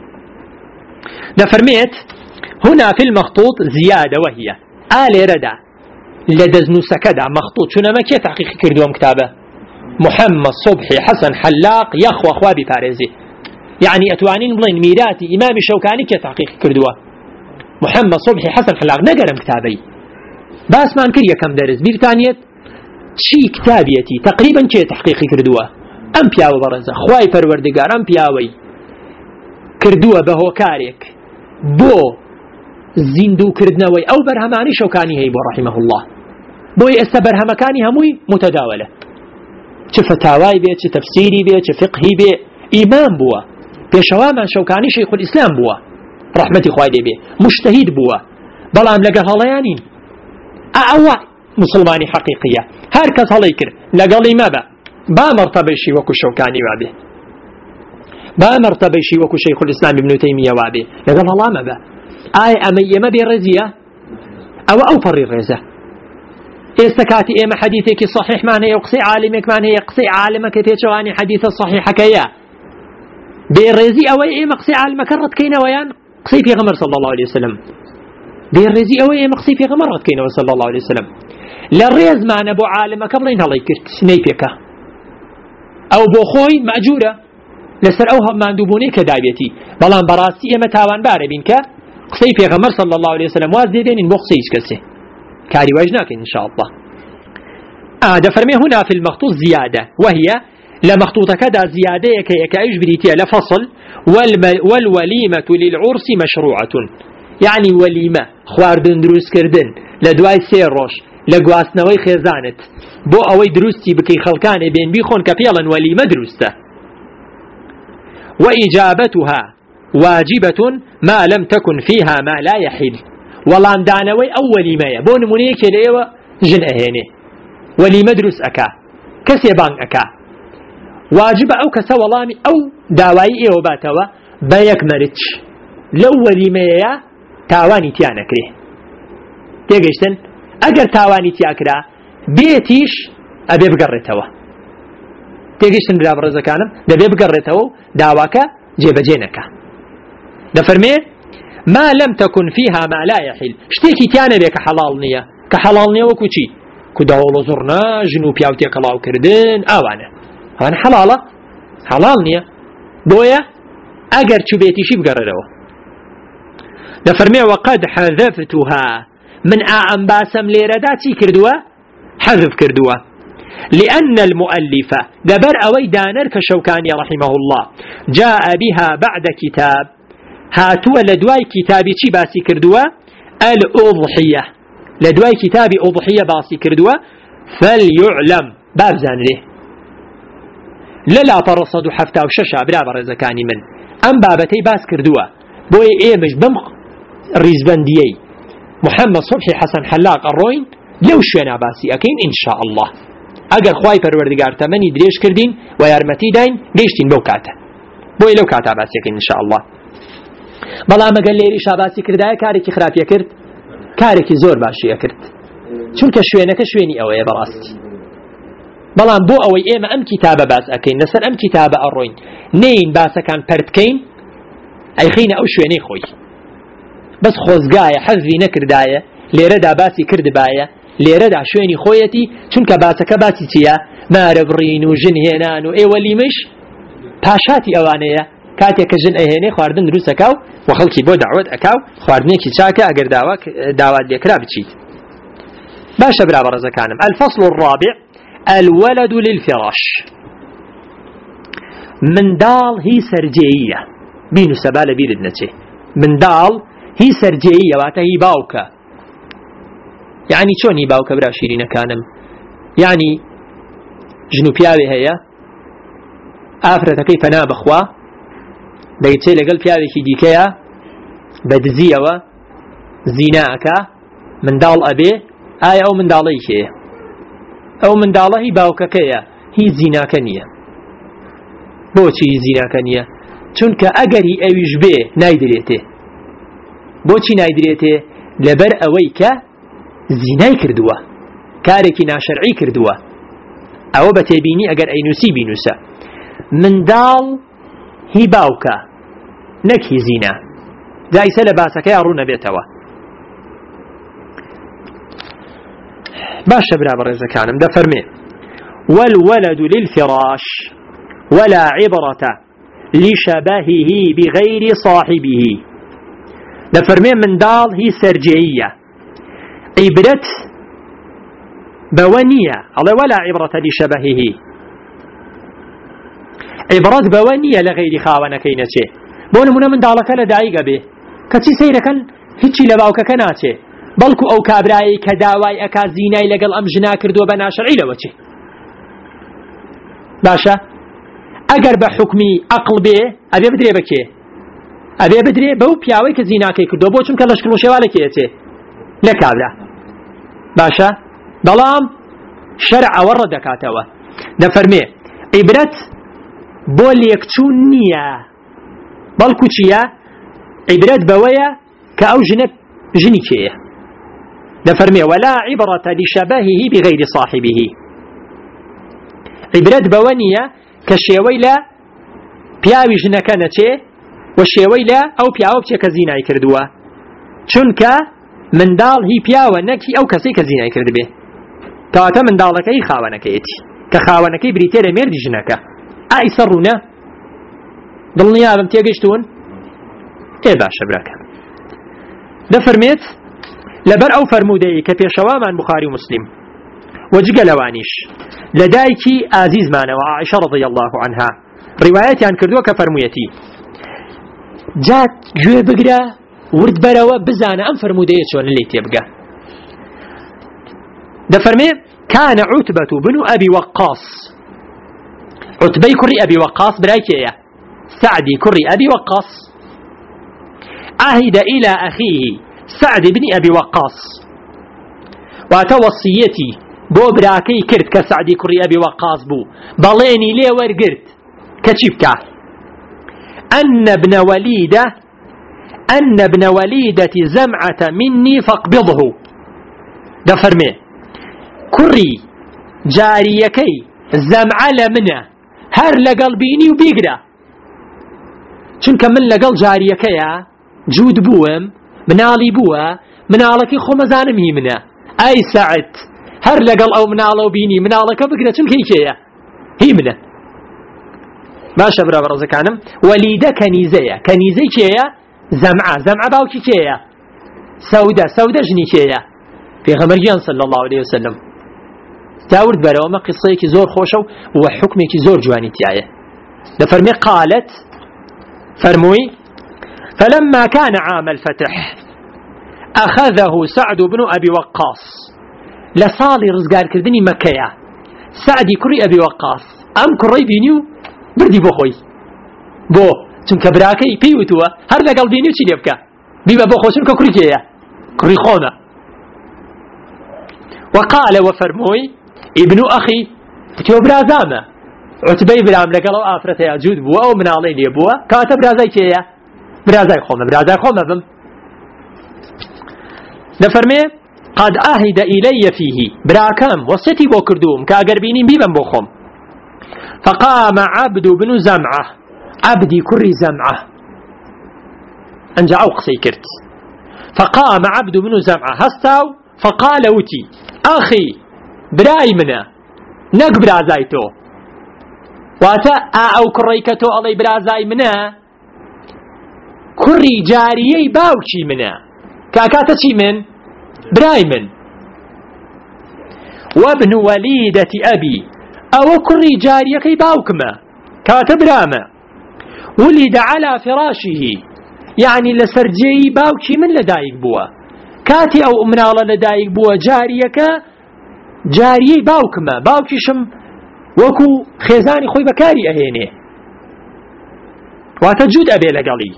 نفرميت هنا في المخطوط زيادة وهي آل ردا لدزنو سكدا مخطوط شنو ما كي تحقيق كردوهم كتابه محمد صبحي حسن حلاق يخوى خوابي باريزي يعني أتوانين بلين ميراتي إمام شوكاني كي تحقيق كردوه محمد صبحي حسن حلاق نقرم كتابي باس ما انكر يكم درس بيرتانيت شي كتابيتي تقريبا كي تحقيقي كردوه ام بياوي برزه خواي پروردگار ام بياوي كردوه بهوكاريك بو زیندو کردنەوەی ئەو بەرهەمانی شەوکانی هەیە بۆ ڕەحیمەه الله بۆی ئێستا بەرهەمەکانی هەمووی متەداولە چ فتاوای بێ چ تەفسیری بێ چ فقهی بێ ئیمام بووە پێشەوامان شەوکانی شەیخ الئیسلام بووە ڕەحمەتی خوای لێ بێ مجتەهید بووە بەڵام لەگەڵ هەڵەیانین ئەوە مسلمانی حەقیقیە هەر کەس هەڵەی کرد لەگەڵی مەبە با مەرتەبەیشی وەکو شەوکانی وابێ با مەرتەبەیشی وەکو شەیخ الئیسلام ابن تەیمیە وابێ لەگەڵ هەڵا مەبە ئایا ئەمە ئێمە بێڕێزیە ئەوە ئەو پەڕی ڕێزە ئێستا کاتی ئێمە حەدیثێکی صحیحمان هەیە و قسەی عالمێکمان هەیە قسەی عالمەکە پێچەوانی حەدیثە صحیحەکەیە بێڕێزی ئەوەی ئێمە قسەی عالمەکە ڕەتکەینەوە یان قسەی پێغەمبەر صلی الله عليه وسلم بێڕێزی ئەوەی ئێمە قسەی پێغەمبەر ڕەتکەینەوە صلی الله عليه وسلم لە ڕێزمانە بۆ عالمەکە بڵین هەڵەی کرد سنەی پێکە ئەو بۆ خۆی مەجوورە لەسەر ئەو ماندووبوونەی کە دابێتی بەڵام بەڕاستی ئێمە تاوانبارە بین کە قسەی پێغەمبەر صلی الله عليه وسلم واز دێنین بۆ قسەی هیچ کەسێ کاری واش ناکەین ان شاء الله دفرمي هنا في المخطوط زيادة، وهي لمخطوطة كذا زيادة كأيش بريتيا لفصل. والوليمة للعرس مشروعة، يعني وليمة خواردن دروس كردن لدواي سيروش لقواسنوي خيزانت بو اوي دروستي بكي خلقان بين بيخون كبيلا وليمة دروسته. وإجابتها واجبة ما لم تكن فيها ما لا يحل. والله دانوي أو وليمة بون منيك ليوة جن أهيني وليمة دروس أكا كسيبان أكا واجب أو كسوالامي أو داوائي إيو باتوا بايك مرتش لو وليمة تاواني تيانكري تيجيشتن أجر تاواني تياكرا بيتيش أبي بقرتوا تيجيشتن بلا برزة كانم دبي بقرتوا داواكا جيبجينكا دفرمي ما لم تكن فيها ما لا يحل شتيكي تيانا بيك حلال نية كحلال نية وكوشي كداولو زرنا جنوب ياوتيك الله كردن أوانا هان حلالة حلال نية بويا أجر شو بيتيشي بقرتوا دفرمي وقد حذفتها من أعم باسم ليرداتي كردوا حذف كردوا لأن المؤلف دبر أوي دانر كشوكاني رحمه الله جاء بها بعد كتاب هاتوا لدواي كتابي چي باسي كردوا الأضحية لدواي كتابي أضحية باسي كردوا فليعلم باب زانري للا ترصدوا حفتا وششا برا برزكاني من أم بابتي باس كردوا بوي إيمش بمخ الريزبنديي محمد صبحي حسن حلاق الروين لو شوينا باسي أكين إن شاء الله أجر خواي پروردگار تمني دريش كردين ويارمتي داين جيشتين بو كاتا بوي لو كاتا باسي أكين إن شاء الله بلا ما قال لي شاباسي كردايا كاريكي خرافيا كرد كاريكي زور باشيا كرد چونك شوينك شويني أوي براستي بلا بو أوي إيما أم كتابة باس أكين نسر أم كتابة الروين نين باسا كان پردكين أي خين أو شويني خوي بس خوزگایە حەزی نەکردایە لێرە دا باسی کرد باە لێرە دا شوێنی خۆیەتی چونکە باسەکە باسی چییە مارە بڕین و ژن هێنان و ئێوەلیمش پاشاتی ئەوانەیە کاتێک کە ژن ئەهێنێ خواردن دروستەکە و خەڵکی بۆ داوەت ئەکاو خواردنێکی چاکە ئەگەر داوات لێکرا بچیت. باشە برا بەڕێزەکانم. الفصل الرابع الولد للفراش. منداڵ هی سەرجێیە بینوسە با لە بیرت نەچێ. منداڵ هي سرجية واتا هي باوكا يعني شون هي باوكا برا شيرين كانم يعني جنوبياوي هيا آفرة كيف نابخوا دايتشي لقل بياوي كي ديكيا بدزية و زيناكا من دال أبي آية أو من دالي كي أو من دالة هي باوكا كيا هي زيناكا نية بوشي هي زيناكا نية چونك أقري أويش بي نايدريته بۆچی نایدرێتێ لەبەر ئەوەی کە زینای کردووە کارێکی ناشەرعی کردووە ئەوە بە تێبینی ئەگەر ئەینووسی بینوسە منداڵ هی باوکە نەک هی زینا جایسە لە باسەکەی ڕوو نەبێتەوە. باشە برا بەڕێزەکانم دەفەرمێ والولد للفراش ولا عبرة لشبهه بغير صاحبه. دفرمي منداڵ هي سرجية عبرت بوانية الله ولا عبرة لشبهه عبرت بوانية لغير خاونكي نچه بون من منداڵەکە لە دایگە بێ کەچی سەیرەکەن هیچی لە باوکەکە ناچێ بەڵکو ئەو کابرایی کە داوای ئەکا زینای لەگەڵ ئەم ژنا کردووە بە ناشەرعی لەوەچێ. باشە ئەگەر بە حکمی عەقڵ بێ ئەبێ بدرێ بەکێ ئەبێ بدرێ بەو پیاوەی کە زیناکەی کردووە بۆ چونکە لەشکل و شێوالەکێتێ لە کابرا. باشە بەڵام شەرع ئەوە ڕەت دەکاتەوە دەفەرمێ عیبرەت بۆ لێکچوون نییە بەڵکو چییە عیبرەت بەوەیە کە ئەو ژنی کێیە. دەفەرمێ ولا عبرة لشبهه بغير صاحبه. عیبرەت بەوە نییە کە شێوەی لە پیاوی ژنەکە نەچێ و شێوەی لە ئەو پیاوە بچێ کە زینای کردووە چونکە منداڵ هی پیاوە نەکی ئەو کەسەی کە زینای کرد بێ کەواتە منداڵەکەی خاوەنەکەیەتی کە خاوەنەکەی بریتێ لە مێردی ژنەکە. ئایسە ڕوونە دڵنیابم تێگەیشتون؟ باشە براکە دەفەرمێت لەبەر ئەو فەرموودەیە کە پێشەوامان بوخاری و موسلیم وجقلوانيش لدايكي عزيز مانا وعائشة رضي الله عنها رواياتي عن كردوة كفرميتي جات جوه بقرا ورد بروا بزانا أم فرمودية شون اللي تيبقى دفرمي كان عتبة بن أبي وقاص عتبي كري أبي وقاص برايكي سعدي كري أبي وقاص عهد إلى أخيه سعد بن أبي وقاص وتوصيتي بو براكي كرت كسعدي كري أبي وقاص بو بليني ليه ورقرت كتشبكا أن ابن وليدة زمعة مني فاقبضه دفرمي كري جاريكي زمعة لمنه هر لقلبيني وبيقرا چونك من لقل جاريكي جود بوم منالي بوا منالكي خو مزانمي منه أي سعد هر لقل أو منالو بيني منالك بقرا چونك هي منه ما شبرا برزكانم وليدة كنيزة كيا زمعة باوكي كيا سودة جني كيا في غمرجان صلى الله عليه وسلم تاورد براوما قصيك زور خوشو وحكمك زور جواني تيايا دفرمي قالت فرموي فلما كان عام الفتح أخذه سعد بن أبي وقاص لصالي رزقار كردني مكيا سعدي كري أبي وقاص أم كري بينيو بردي بو خوي بو چونك براكي بيوتوا هر لقل بينيو چي ليبكا بيبا بو خو چونك كري كيا كري خونا وقال وفرموي ابن أخي تيو برازامة عتبي برام لقلو آفرته يجود بوا أو من علي ليبوا كاتب برازاي كيا برازاي خوما بم نفرمي قد أهد إلي فيه براكام وصيتي بو كردوم كاقر بينين بيبن بو خوم فقام عبد بن زمعة عبدي كري زمعة أنجا أوقسي كرت فقام عبد بن زمعة هستاو فقال وتي أخي براي منا نق برازايتو واتا أو كريكتو علي برازاي منا كري جاريي باوشي منا كاكاتا شي من براي من وابن وليدة أبي أو كري جاريكي باوكما كاتب راما ولد على فراشه يعني لسرجي باوكي من لدايق بوا كاتي أو أمنالا لدايق بوا جاريي باوكما باوكي شم وكو خيزاني خوي بكاري أهيني وتجود أبي لقلي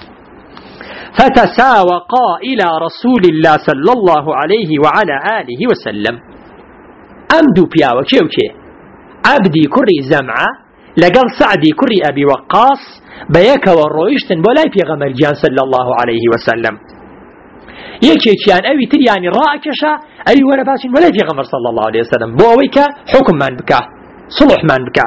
فتساوقا إلى رسول الله صلى الله عليه وعلى آله وسلم أمدو بياوة كيوكي عبدي كري زمعة لقل سعدي كري أبي وقاص بيك والرويشتن بولاي في غمرجان صلى الله عليه وسلم يكي كيان أوي ترياني رأكشا أي ولا باشين ولا في غمر صلى الله عليه وسلم بوويك حكم من بكا صلح من بكا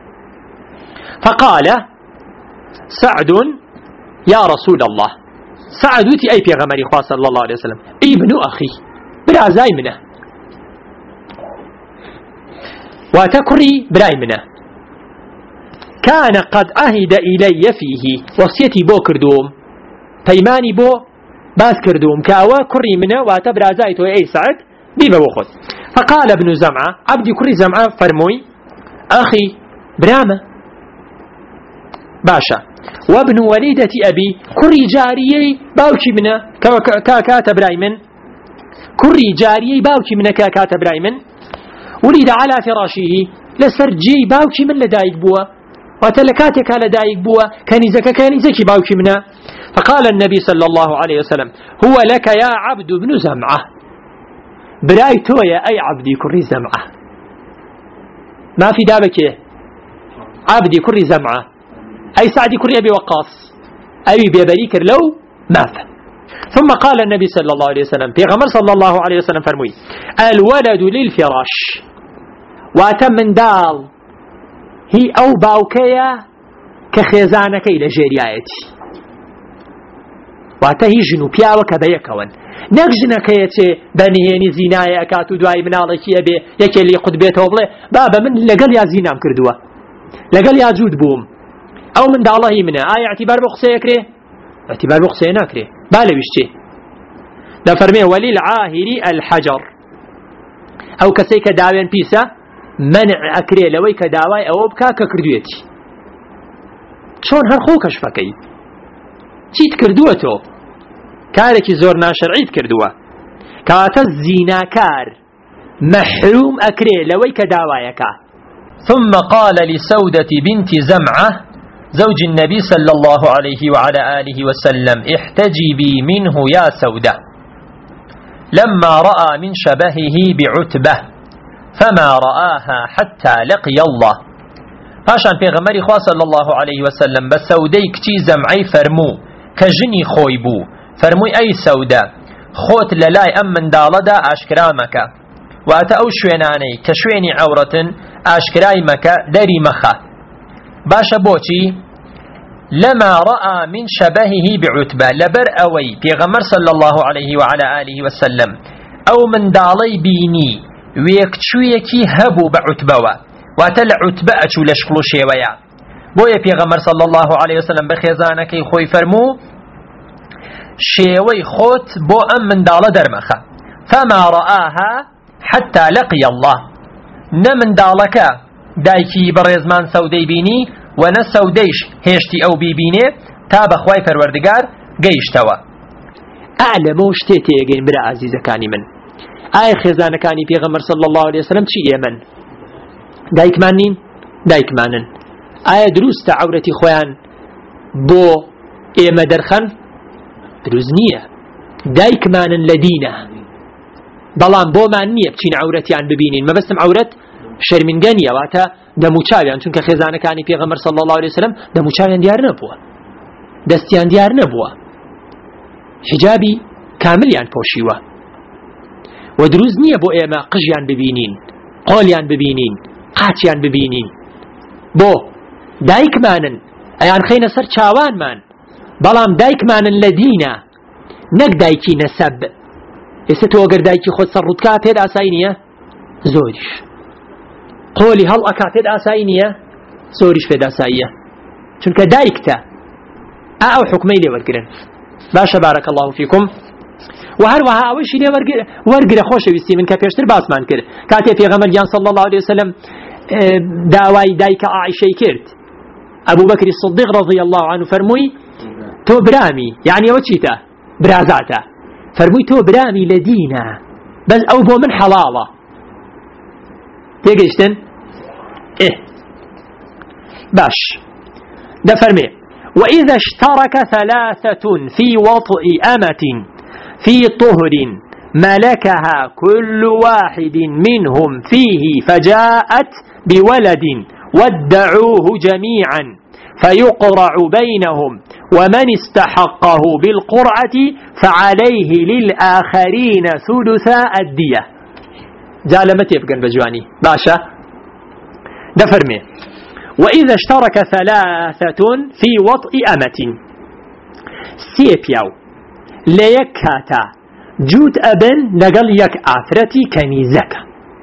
فقال سعد يا رسول الله سعدوتي أي في غمر إخوة صلى الله عليه وسلم ابن أخي برازاي منه وتكري براي منه كان قد أهد إلي فيه وصيتي بو كردوم تيماني بو باس كردوم كاوا كري منه واتبرازايتو أي سعد بيبا وخذ فقال ابن زمعة عبدي كري زمعة فرموي أخي برامة باشا وابن وليدة أبي كري جاريي باوكي منه كاتب رايمن كري جاريي باوكي منه كاتب رايمن ولد على فراشه لسرجي باوكي من لدايق بوا وتلكاتك لدايق بوا كنيزك باوكي منه فقال النبي صلى الله عليه وسلم هو لك يا عبد بن زمعة برايتو يا أي عبدي كري زمعة ما في دابك عبدي كري زمعة أي سعدي كري أبي وقاص أي بيبريكر لو مات ثم قال النبي صلى الله عليه وسلم في غمر صلى الله عليه وسلم فرمي الولد للفراش واتم من دال هي أو باوكيا كخيزانك إلى جريايتي واتهي جنو بياوك بيكوان نەکژنە کەیەچێ بەنهێنی زینایە ئەکات و دوای مناڵێکی ئەبێ یەکێ لێ قوت بێتەوە بڵێ بابە من لەگەڵ یا زینام کردووە لەگەڵ یا جوود بووم ئەو منداڵەهی منە ئایا ئەتیبار بۆ قسەیەکرێ ئەتیبار بۆ قسەیە ناکرێ با لەویش چێ دەفەرمێ وەلیل عاهری الحەجەر أو كسيك داوين بيسا منع أكري لوي كداواي أو بكا كردويتي شون هرخو كشفكي چیت کردووەتۆ کارێکی زۆر ناشەرعیت کردووە کەواتە زیناکار مەحروم ئەکرێ لەوەی کە داوایەکە. ثم قال لسودة بنت زمعة زوج النبي صلى الله عليه وعلى آله وسلم احتجبي منه يا سودة لما رأى من شبهه بعتبة فما رآها حتى لقي الله. پاشان پێغەمبەری خوا صلی الله عليه وسلم بە سەودەی کچی زەمعەی فەرموو کە ژنی خۆی بوو فەرمووی ئەی سەودە خۆت لە لای ئەم منداڵەدا ئاشکرا مەکە واتە ئەو شوێنانەی کە شوێنی عەورەتن ئاشکرای مەکە دەری مەخە. باشە بۆچی؟ لما رأى من شبهه بعتبة لبر أوي پێغەمبەر صلى الله عليه وعلى آله وسلم أو منداڵەی بینی وێکچوویەکی هەبوو بە عوتبەوە واتە لە عوتبە ئەچوو لە شکڵ و شێوەیە. بۆیە پێغەمبەر صلی الله عليه وسلم بە خێزانەکەی خۆی فەرموو شێوەی خۆت بۆ ئەم منداڵە دەرمەخە. فما رآها حتى لقي الله نە منداڵەکە دایکی بەڕێزمان سەودەی بینی و نە سەودەیش هێشتی ئەو بیبینێ تا بەخوای پەروەردگار گەیشتەوە. ئەعلەمە و شتێ تێگەین برا عەزیزەکانی من ئایا خێزانەکانی پێغەمبەر صلی الله عليه وسلم چی ئێمەن؟ دایکمان نین؟ دایکمانن. ئایا دروستە عەورەتی خۆیان بۆ ئێمە دەرخەن؟ دروست نییە. دایکمانن لە دینە بەڵام بۆمان نییە بچین عەورەتیان ببینین. مەبەستم عەورەت شەرمینگە نییە واتە دەموچاویان چونکە خێزانەکانی پێغەمبەر صلی الله عليه وسلم دەموچاویان دیار نەبووە دەستیان دیار نەبووە حجابی کاملیان پۆشیوە و دروست نییە بۆ ئێمە قژیان ببینین قۆلیان ببینین قاچیان ببینین. بۆ دایکمانن ئەیان خەینە سەر چاوانمان بەڵام دایکمانن لە دینە نەک دایکی نەسەب. ئێستا تۆ ئەگەر دایکی خۆت سەر ڕوودکا پێت ئاسایی نییە؟ زۆریش. قۆلی هەڵ ئەکا پێت ئاسایی نییە؟ زۆریش پێت ئاساییە چونکە دایکتە. ئەو حکمەی لێ وەرگرن. باشە بارەکە الله فیکم. و هەروەها ئەوەشی لێ وەرگرە خۆشەویستی من کە پێشتر باسمان کرد کاتێ پێغەمبەریان صلی الله عليه وسلم داوای دایکە عائشەی کرد ئەبوو بەکری صدیق رضی الله عنه فەرمووی تۆ برامی یعنی ئەوە چیتە؟ برازاتە. فەرمووی تۆ برامی لە دینە بەس ئەو بۆ من حەڵاڵە. تێگەیشتن؟ باش دەفەرمێ وإذا اشترك ثلاثة في وطئ أمة في طهر ملكها كل واحد منهم فيه فجاءت بولد وادعوه جميعا فيقرع بينهم ومن استحقه بالقرعة فعليه للآخرين ثلثا الدية. جالمتي بقن بجواني باشا دفرمي وإذا اشترك ثلاثة في وطئ أمة سيبياو ليكاتا جود أبن لقل يك آفرتي كنيزك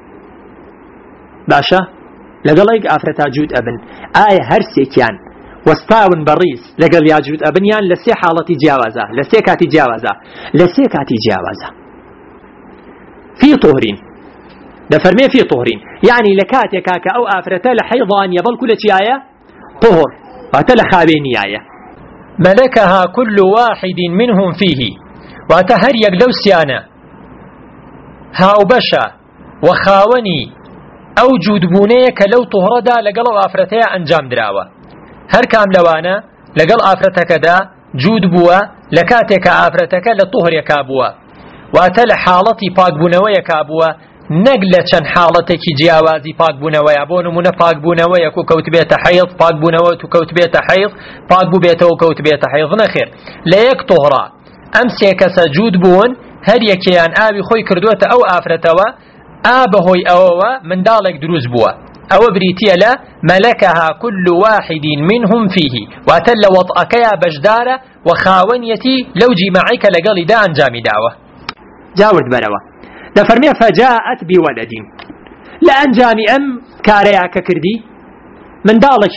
باشا لقل يك آفرتا جود أبن آية هرسيكيان وستاون بريس لقل يا جود أبن يان لسي حالتي جاوزة لسيكاتي جاوزة في طهرين دفرمي في طهرين يعني لكاتي كاكا أو آفرتا لحيضان يبل كل شيء طهر واتل خابيني آية ملكها كل واحد منهم فيه واتهر يقلو سيانا هاو بشا وخاوني أو جودبونيك لو طهردا لقلو آفرتها أنجام دراوة هر كام لوانا لقل آفرتك دا جود بوا لكاتك آفرتك لطهر يكابوا واتل حالتي باقبونوي يكابوا نقلة چەند حاڵەتێکی جیاوازی پاکبوونەوەیە بۆ نمونە پاکبوونەوەیەک و کەوت بێتە حەیض پاکبوونەوە و کەوت بێتە حەیض پاک بوو بێتەوە و کەوت بێتە حەیض نەخێر لە یەک تۆڕە ئەم سێ کەسە جوود بوون هەر یەکێیان ئاوی خۆی کردووەتە ئەو ئافرەتەوە بەهۆی ئەوەوە منداڵێک دروست بووە ئەوە بریتیە لە مەلەکەها كل واحد منهم فيه واتە لە وەطئەکەیە بەشدارە و خاوەنیەتی لەو جیماعی کە لەگەڵیدا ئەنجامی داوە. جاورد بەرەوە دفرمي فجاءت بولد لأنجام أم كاريا ككردي من دالك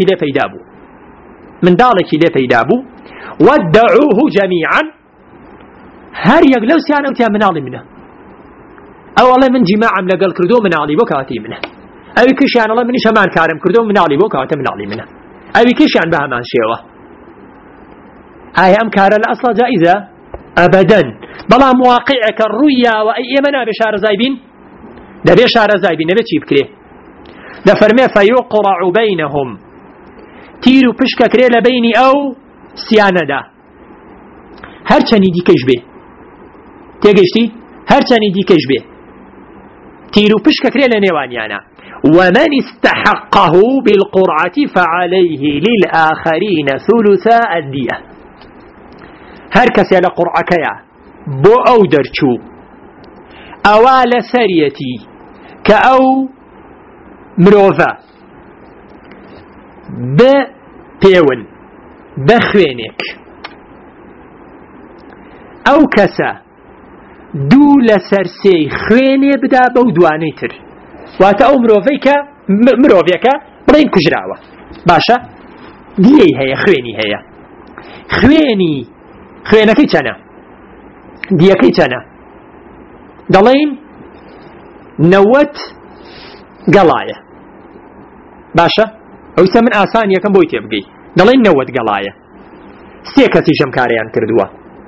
لي فيدابو وادعوه جميعا هر يقلو سيانا وتيا منالي منه ئەو ئەڵێ من جیماعم لەگەڵ کردو مناڵی بۆ کاتی منە، ئەوی کشیان ئەڵێ منیش هەمان کارم کردو مناڵی بۆ کاتە مناڵی منە، ئەوی کشیان بە هەمان شێوە. ئایا ئەم کارە لە ئەسڵا جائیزە؟ ئەبەدەن. بەڵام واقعەکە ڕوویاوە ئەی ئێمە نابێ شارەزای بین؟ دەبێ شارەزای بین، نەبێ چی بکرێ؟ دەفەرمێ فەیوقڕع بەینەهم، تیر و پشکەکرێ لە بەینی ئەو سیانەدا، هەرچەنی دیکەش بێ، تێگەیشتی؟ هەرچەنی دیکەش بێ تیر و پشکەکرێ لە نێوانیانە. ومن استحقه بالقرعة فعليه للآخرين ثلثا الدية. هر کسی لقرعكيا بو او درچو اوال سريتي كأو مروفا بپیون بخوينك او كسا دو لسرسي خويني بدا بو دواني تر واتا او مروفيكا بلين كجراوة باشا ديي هيا خويني هيا خوينكي چانا ديكي چانا دلين نوت قلاية باشا او من آسان يكن بويتي بقي دلين نوت قلاية سيكتي جمكاريان كردوا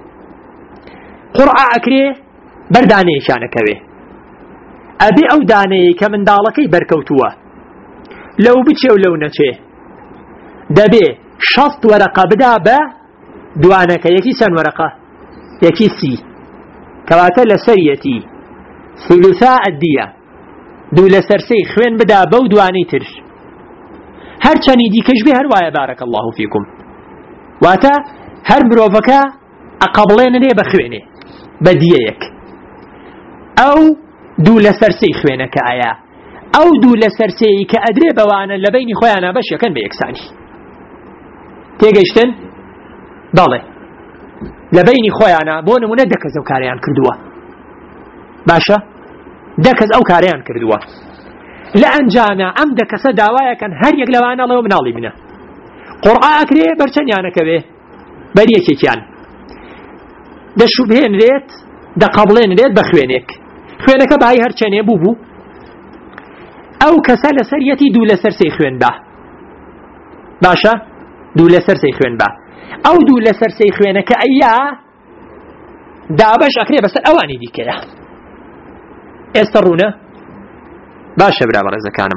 قرعة اكري برداني شانكوي ابي او داني كمن دالكي بركوتوا لو بتشي ولو نتشي دبي شصت ورقة بدا با دوانك يكي سن ورقة يكي سي كواتا لسريتي ثلثاء الدية دو لسرسي خوين بدا بو دواني تر هر چني دي كجبه هر وايا بارك الله فيكم واتا هر مروفكا اقبلين ليه بخوينه بديك او دو لسرسي خوينك ايا او دو لسرسي كأدري بوانا لبيني خويانا باش يكن بيكساني تيجيشتن بەڵێ لە بەینی خۆیانە بۆ نمونە دەکەس ئەو کاریان کردووە باشە دەکەس ئەو کاریان کردووە لە ئەنجانە ئەم دەکەسە داوایەکەن هەر یەک لەوانە لەوە مناڵی منە قورعە ئەکرێ بەرچەندیانەکەوێ بەر یەکێکیان دەشوبهێنرێت دەقەبڵێنرێت بە خوێنەکە بەهای هەرچەنێ بوو ئەو کەسە لەسەر یەتی دوو لەسەر سێ خوێن بە باشە دوو لەسەر سێ خوێن بە او دو لسر سي خوينك ايا دابش اكري بس اواني ديكيا استرونا باشا برابر اذا كانم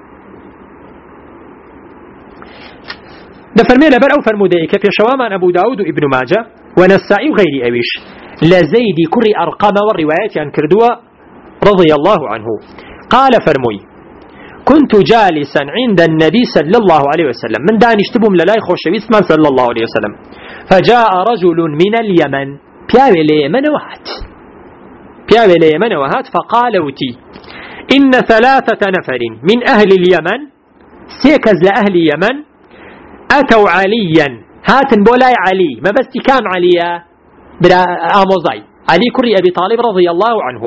دفرمي لبر او فرمودي كيف يشوامان ابو داود وابن ماجه ونسائي وغيري اويش لزيد كري ارقام والروايات عن كردوا رضي الله عنه قال فرموي كنت جالسا عند النبي صلى الله عليه وسلم من داني اشتبهم للاي خوشوي اسمه صلى الله عليه وسلم فجاء رجل من اليمن بياوي ليمن وهات فقال وتي إن 3 نفر من أهل اليمن سيكز لأهل اليمن أتوا عليا هاتن بولاي علي ما بس كام عليا بلا آموزاي علي كري أبي طالب رضي الله عنه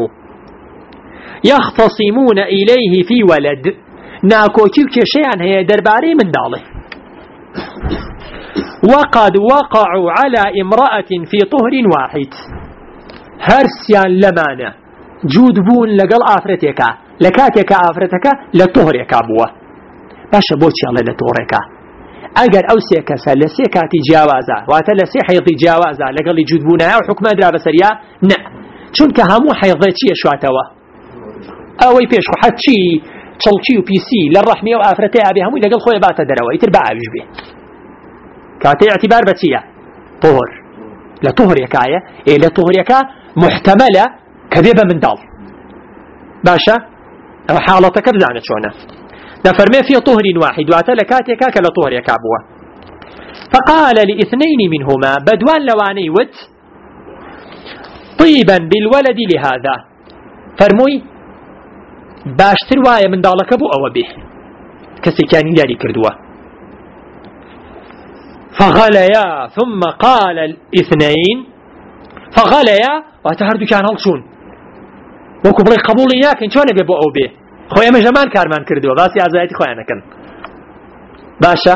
يختصمون إليه في ولد ناكوكي كشيئا هي درباري من داله وقد وقعوا على امرأة في طهر واحد هرسيان لمانا جود بون لقل آفرتك لكاتك آفرتك لطهرك أبوه باشا بوتي الله لطهرك أجر أو سيكسا لسيكاتي جاوازا واتلا سيحيضي جاوازا لقل جود بونها وحكم أدرى بسريا نا چونك همو حيضيتي شواتوا أوي بيشخو حتشي چڵکی و پیسی لە ڕەحمی و ئافرەتەی ئابێ هەمووی لەگەڵ خۆی باتە دەرەوە ئیتر بە ئاویش بێ کاتەی ئەتیبار بە چییە؟ طهر لە طهرێکایە لە طهرێکە محتەمەلە کە بێ بە منداڵ باشە ئەو حاڵەتەکە بزانە چۆنە دەفەرمێ في طهر واحد واتە لە کاتێکا کە لە طهرێکا بووە فقال ل2 منهما بدوان لەوانەی وت طيبا بالولد لهذا فەرمووی باشتر وایە منداڵەکە بۆ ئەوە بێ کەسێکیانی یاری کردووە فغليا ثم قال ال2 فغليا واتە هەردووکیان هەڵچوون وەکو بڵێ قبوڵی ناکەین چۆنە بێ بۆ ئەو بێ خۆی ئەمە ژەمان کارمان کردووە باسی ئازایەتی خۆیان نەکەن باشە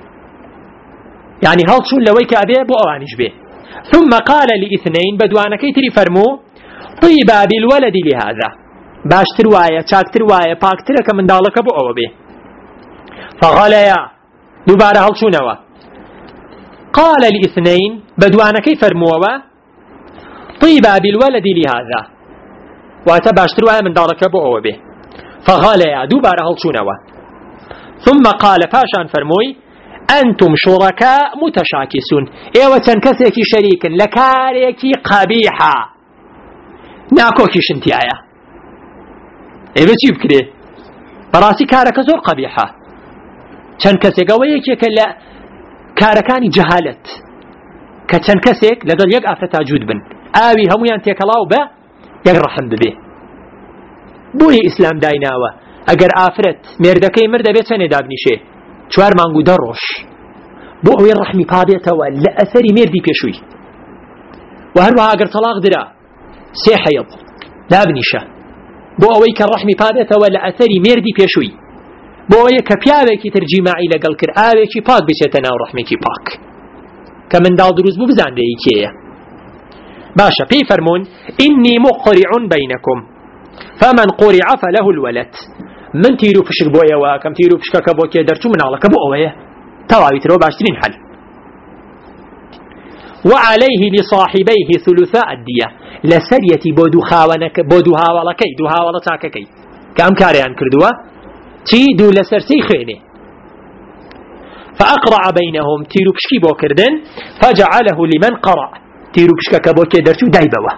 یعنی هەڵچوون لەوەی کە ئەبێ بۆ ئەوانیش بێ ثم قال ل2 بدوانەکەی تری فەرموو طيبا بالولد لهذا باشتر وایە چاکتر وایە پاکترە کە منداڵەکە بۆ ئەوە بێ. فغەلەیە دووبارە هەڵچوونەوە. قال الاثنين بدوانەکەی فەرمووەوە طيبا بالولد لهذا واتە باشتر وایە منداڵەکە بۆ ئەوە بێ. فغەلەیە دووبارە هەڵچوونەوە. ثم قال پاشان فەرمووی أنتم شركاء متشاكسون ئێوە چەند کەسێکی شەریکن لە کارێکی قەبیحە ناکۆکیشن تایە. ئێوە چی بکرێ؟ بەڕاستی کارەکە زۆر قەبیحە. چەند کەسێکەوە یەکێکە لە کارەکانی جەهالەت کە چەند کەسێک لەگەڵ یەک ئافرەتا جوود بن ئاوی هەمویان تێکەڵاو بە یەک ڕەحم ببێ. بۆیە ئیسلام دایناوە ئەگەر ئافرەت مێردەکەی مردە بێت چەندێ دابنیشێ 4 مانگ و 10 ڕۆژ بۆ ئەوەی ڕەحمی پابێتەوە لە ئەسەری مێردی پێشووی. و هەروەها ئەگەر تەلاق درا 3 حەیض دابنیشە بۆ ئەوەی کە ڕەحمی پابێتەوە لە ئەسەری مێردی پێشووی، بۆ ئەوەی کە پیاوێکی تر جیماعی لەگەڵ کرد ئاوێکی پاک بچێتە ناو ڕەحمێکی پاک کە منداڵ دروست بوو بزاندەی کێیە. باشە پێی فەرموون ئینی مقڕع بینەکم فمن قرع فله الولد. من تیر و پشک بۆیەوە کەم تیر و پشکەکە بۆ کێ دەرچوو مناڵەکە بۆ ئەوەیە تەواوی ترەوە باشترین حەل. وعليه لصاحبيه ثلثاء الدية لسريتي بودو خاونك بودو هاولكي دو هاولتاككي كم كاريان كردوا تي دو لسرسي خيني. فأقرع بينهم تيرو بشكي بو كردن فجعله لمن قرأ تيرو بشكك بو كدرتو دايبوا.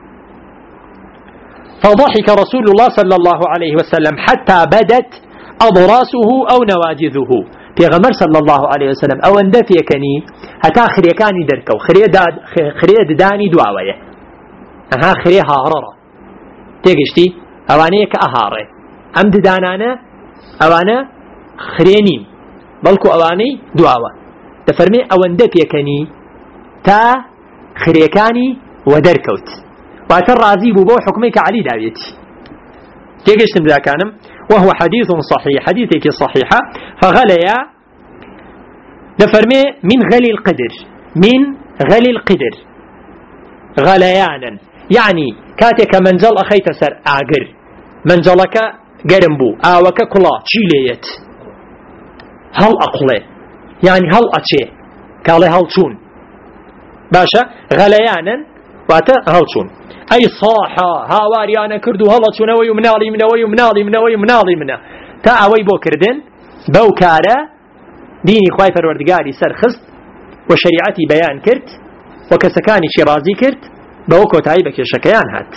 فضحك رسول الله صلى الله عليه وسلم حتى بدت أضراسه أو نواجذه. پیغمبر صلى الله عليه وسلم او اندف يكني هتا خريكاني دركو خريه دداني دواويه اها خريه هارره تيجشتي اوانيه كاهاره ام ددانانه اوانه خرينين بلكو اواني دواوه تفرمي او اندف يكني تا خريكاني ودركوت واتر راضي بو حكمك علي داويتي تيجشتم ذا كانم وهو حديث صحيح حديثك صحيحة. فغليا نفرمي من غلي القدر من غلي القدر غليانا يعني كاتك منزل أخيت سر أعقر منزلك قرنبو آوك كلا تشيليت هل أقلي يعني هل أتشي قال هل تون باشا غليانا واتا هل تون أي صاحة هاواريانا كردو هلا تشونوي منالي منوي منالي منوي منالي منا تا أوي بو كردن بو كارا ديني خواي فروردقاري سرخست وشريعتي بيان كرت وكسكاني شرازي كرت بو كوتاي بكي شكيان هات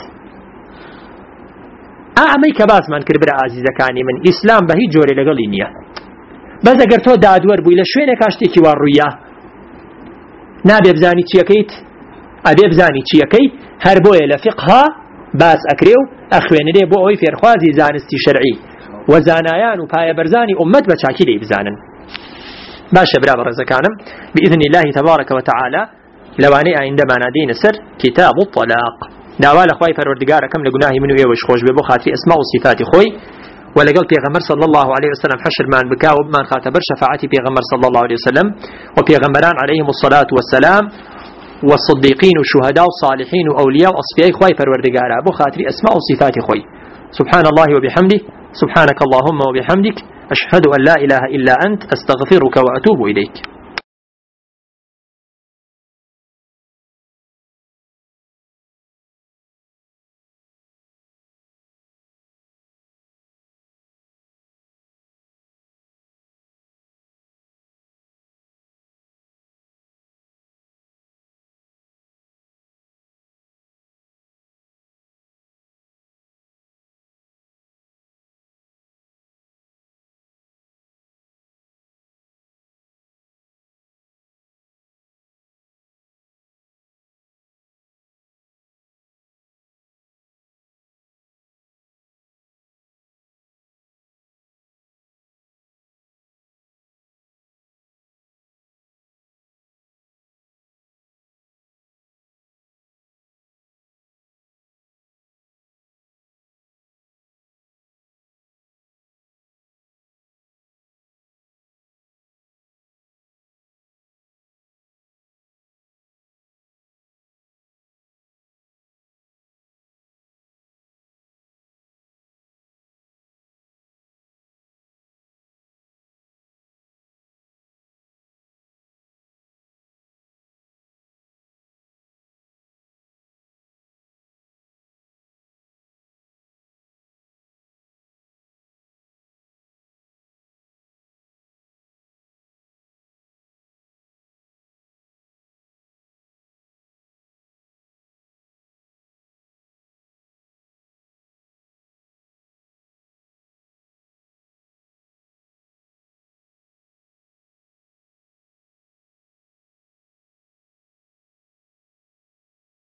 أعمي كباس من كربرا عزيزة كاني من إسلام بهي جوري لغلينيا بس أقر تو دادور بو إلا شوينك اشتيكي وارويا نابي بزاني تيكيت أبي بزاني تيكي هر بوية لفقها باس أكريو أخوين لي بو أوي فيرخوازي زانستي شرعي وزانايان وبايا برزاني أمت بشاكي لي بزانا. باشا برابر رزكانم بإذن الله تبارك وتعالى لواني عندما نادين سر كتاب الطلاق داوال أخوي فروردقار كم لقناهي منو إيوش خوش ببو خاطري أسماء وصفات خوي ولقل بيغمر صلى الله عليه وسلم حشر من بكاو بمن خاتبر شفاعتي بيغمر صلى الله عليه وسلم وبيغمران عليهم الصلاة والسلام والصديقين والشهداء والصالحين وأولياء وأصفياء خوي فروردقارا بو خاطري أسماء وصفات خوي. سبحان الله وبحمده سبحانك اللهم وبحمدك أشهد أن لا إله إلا أنت أستغفرك وأتوب إليك.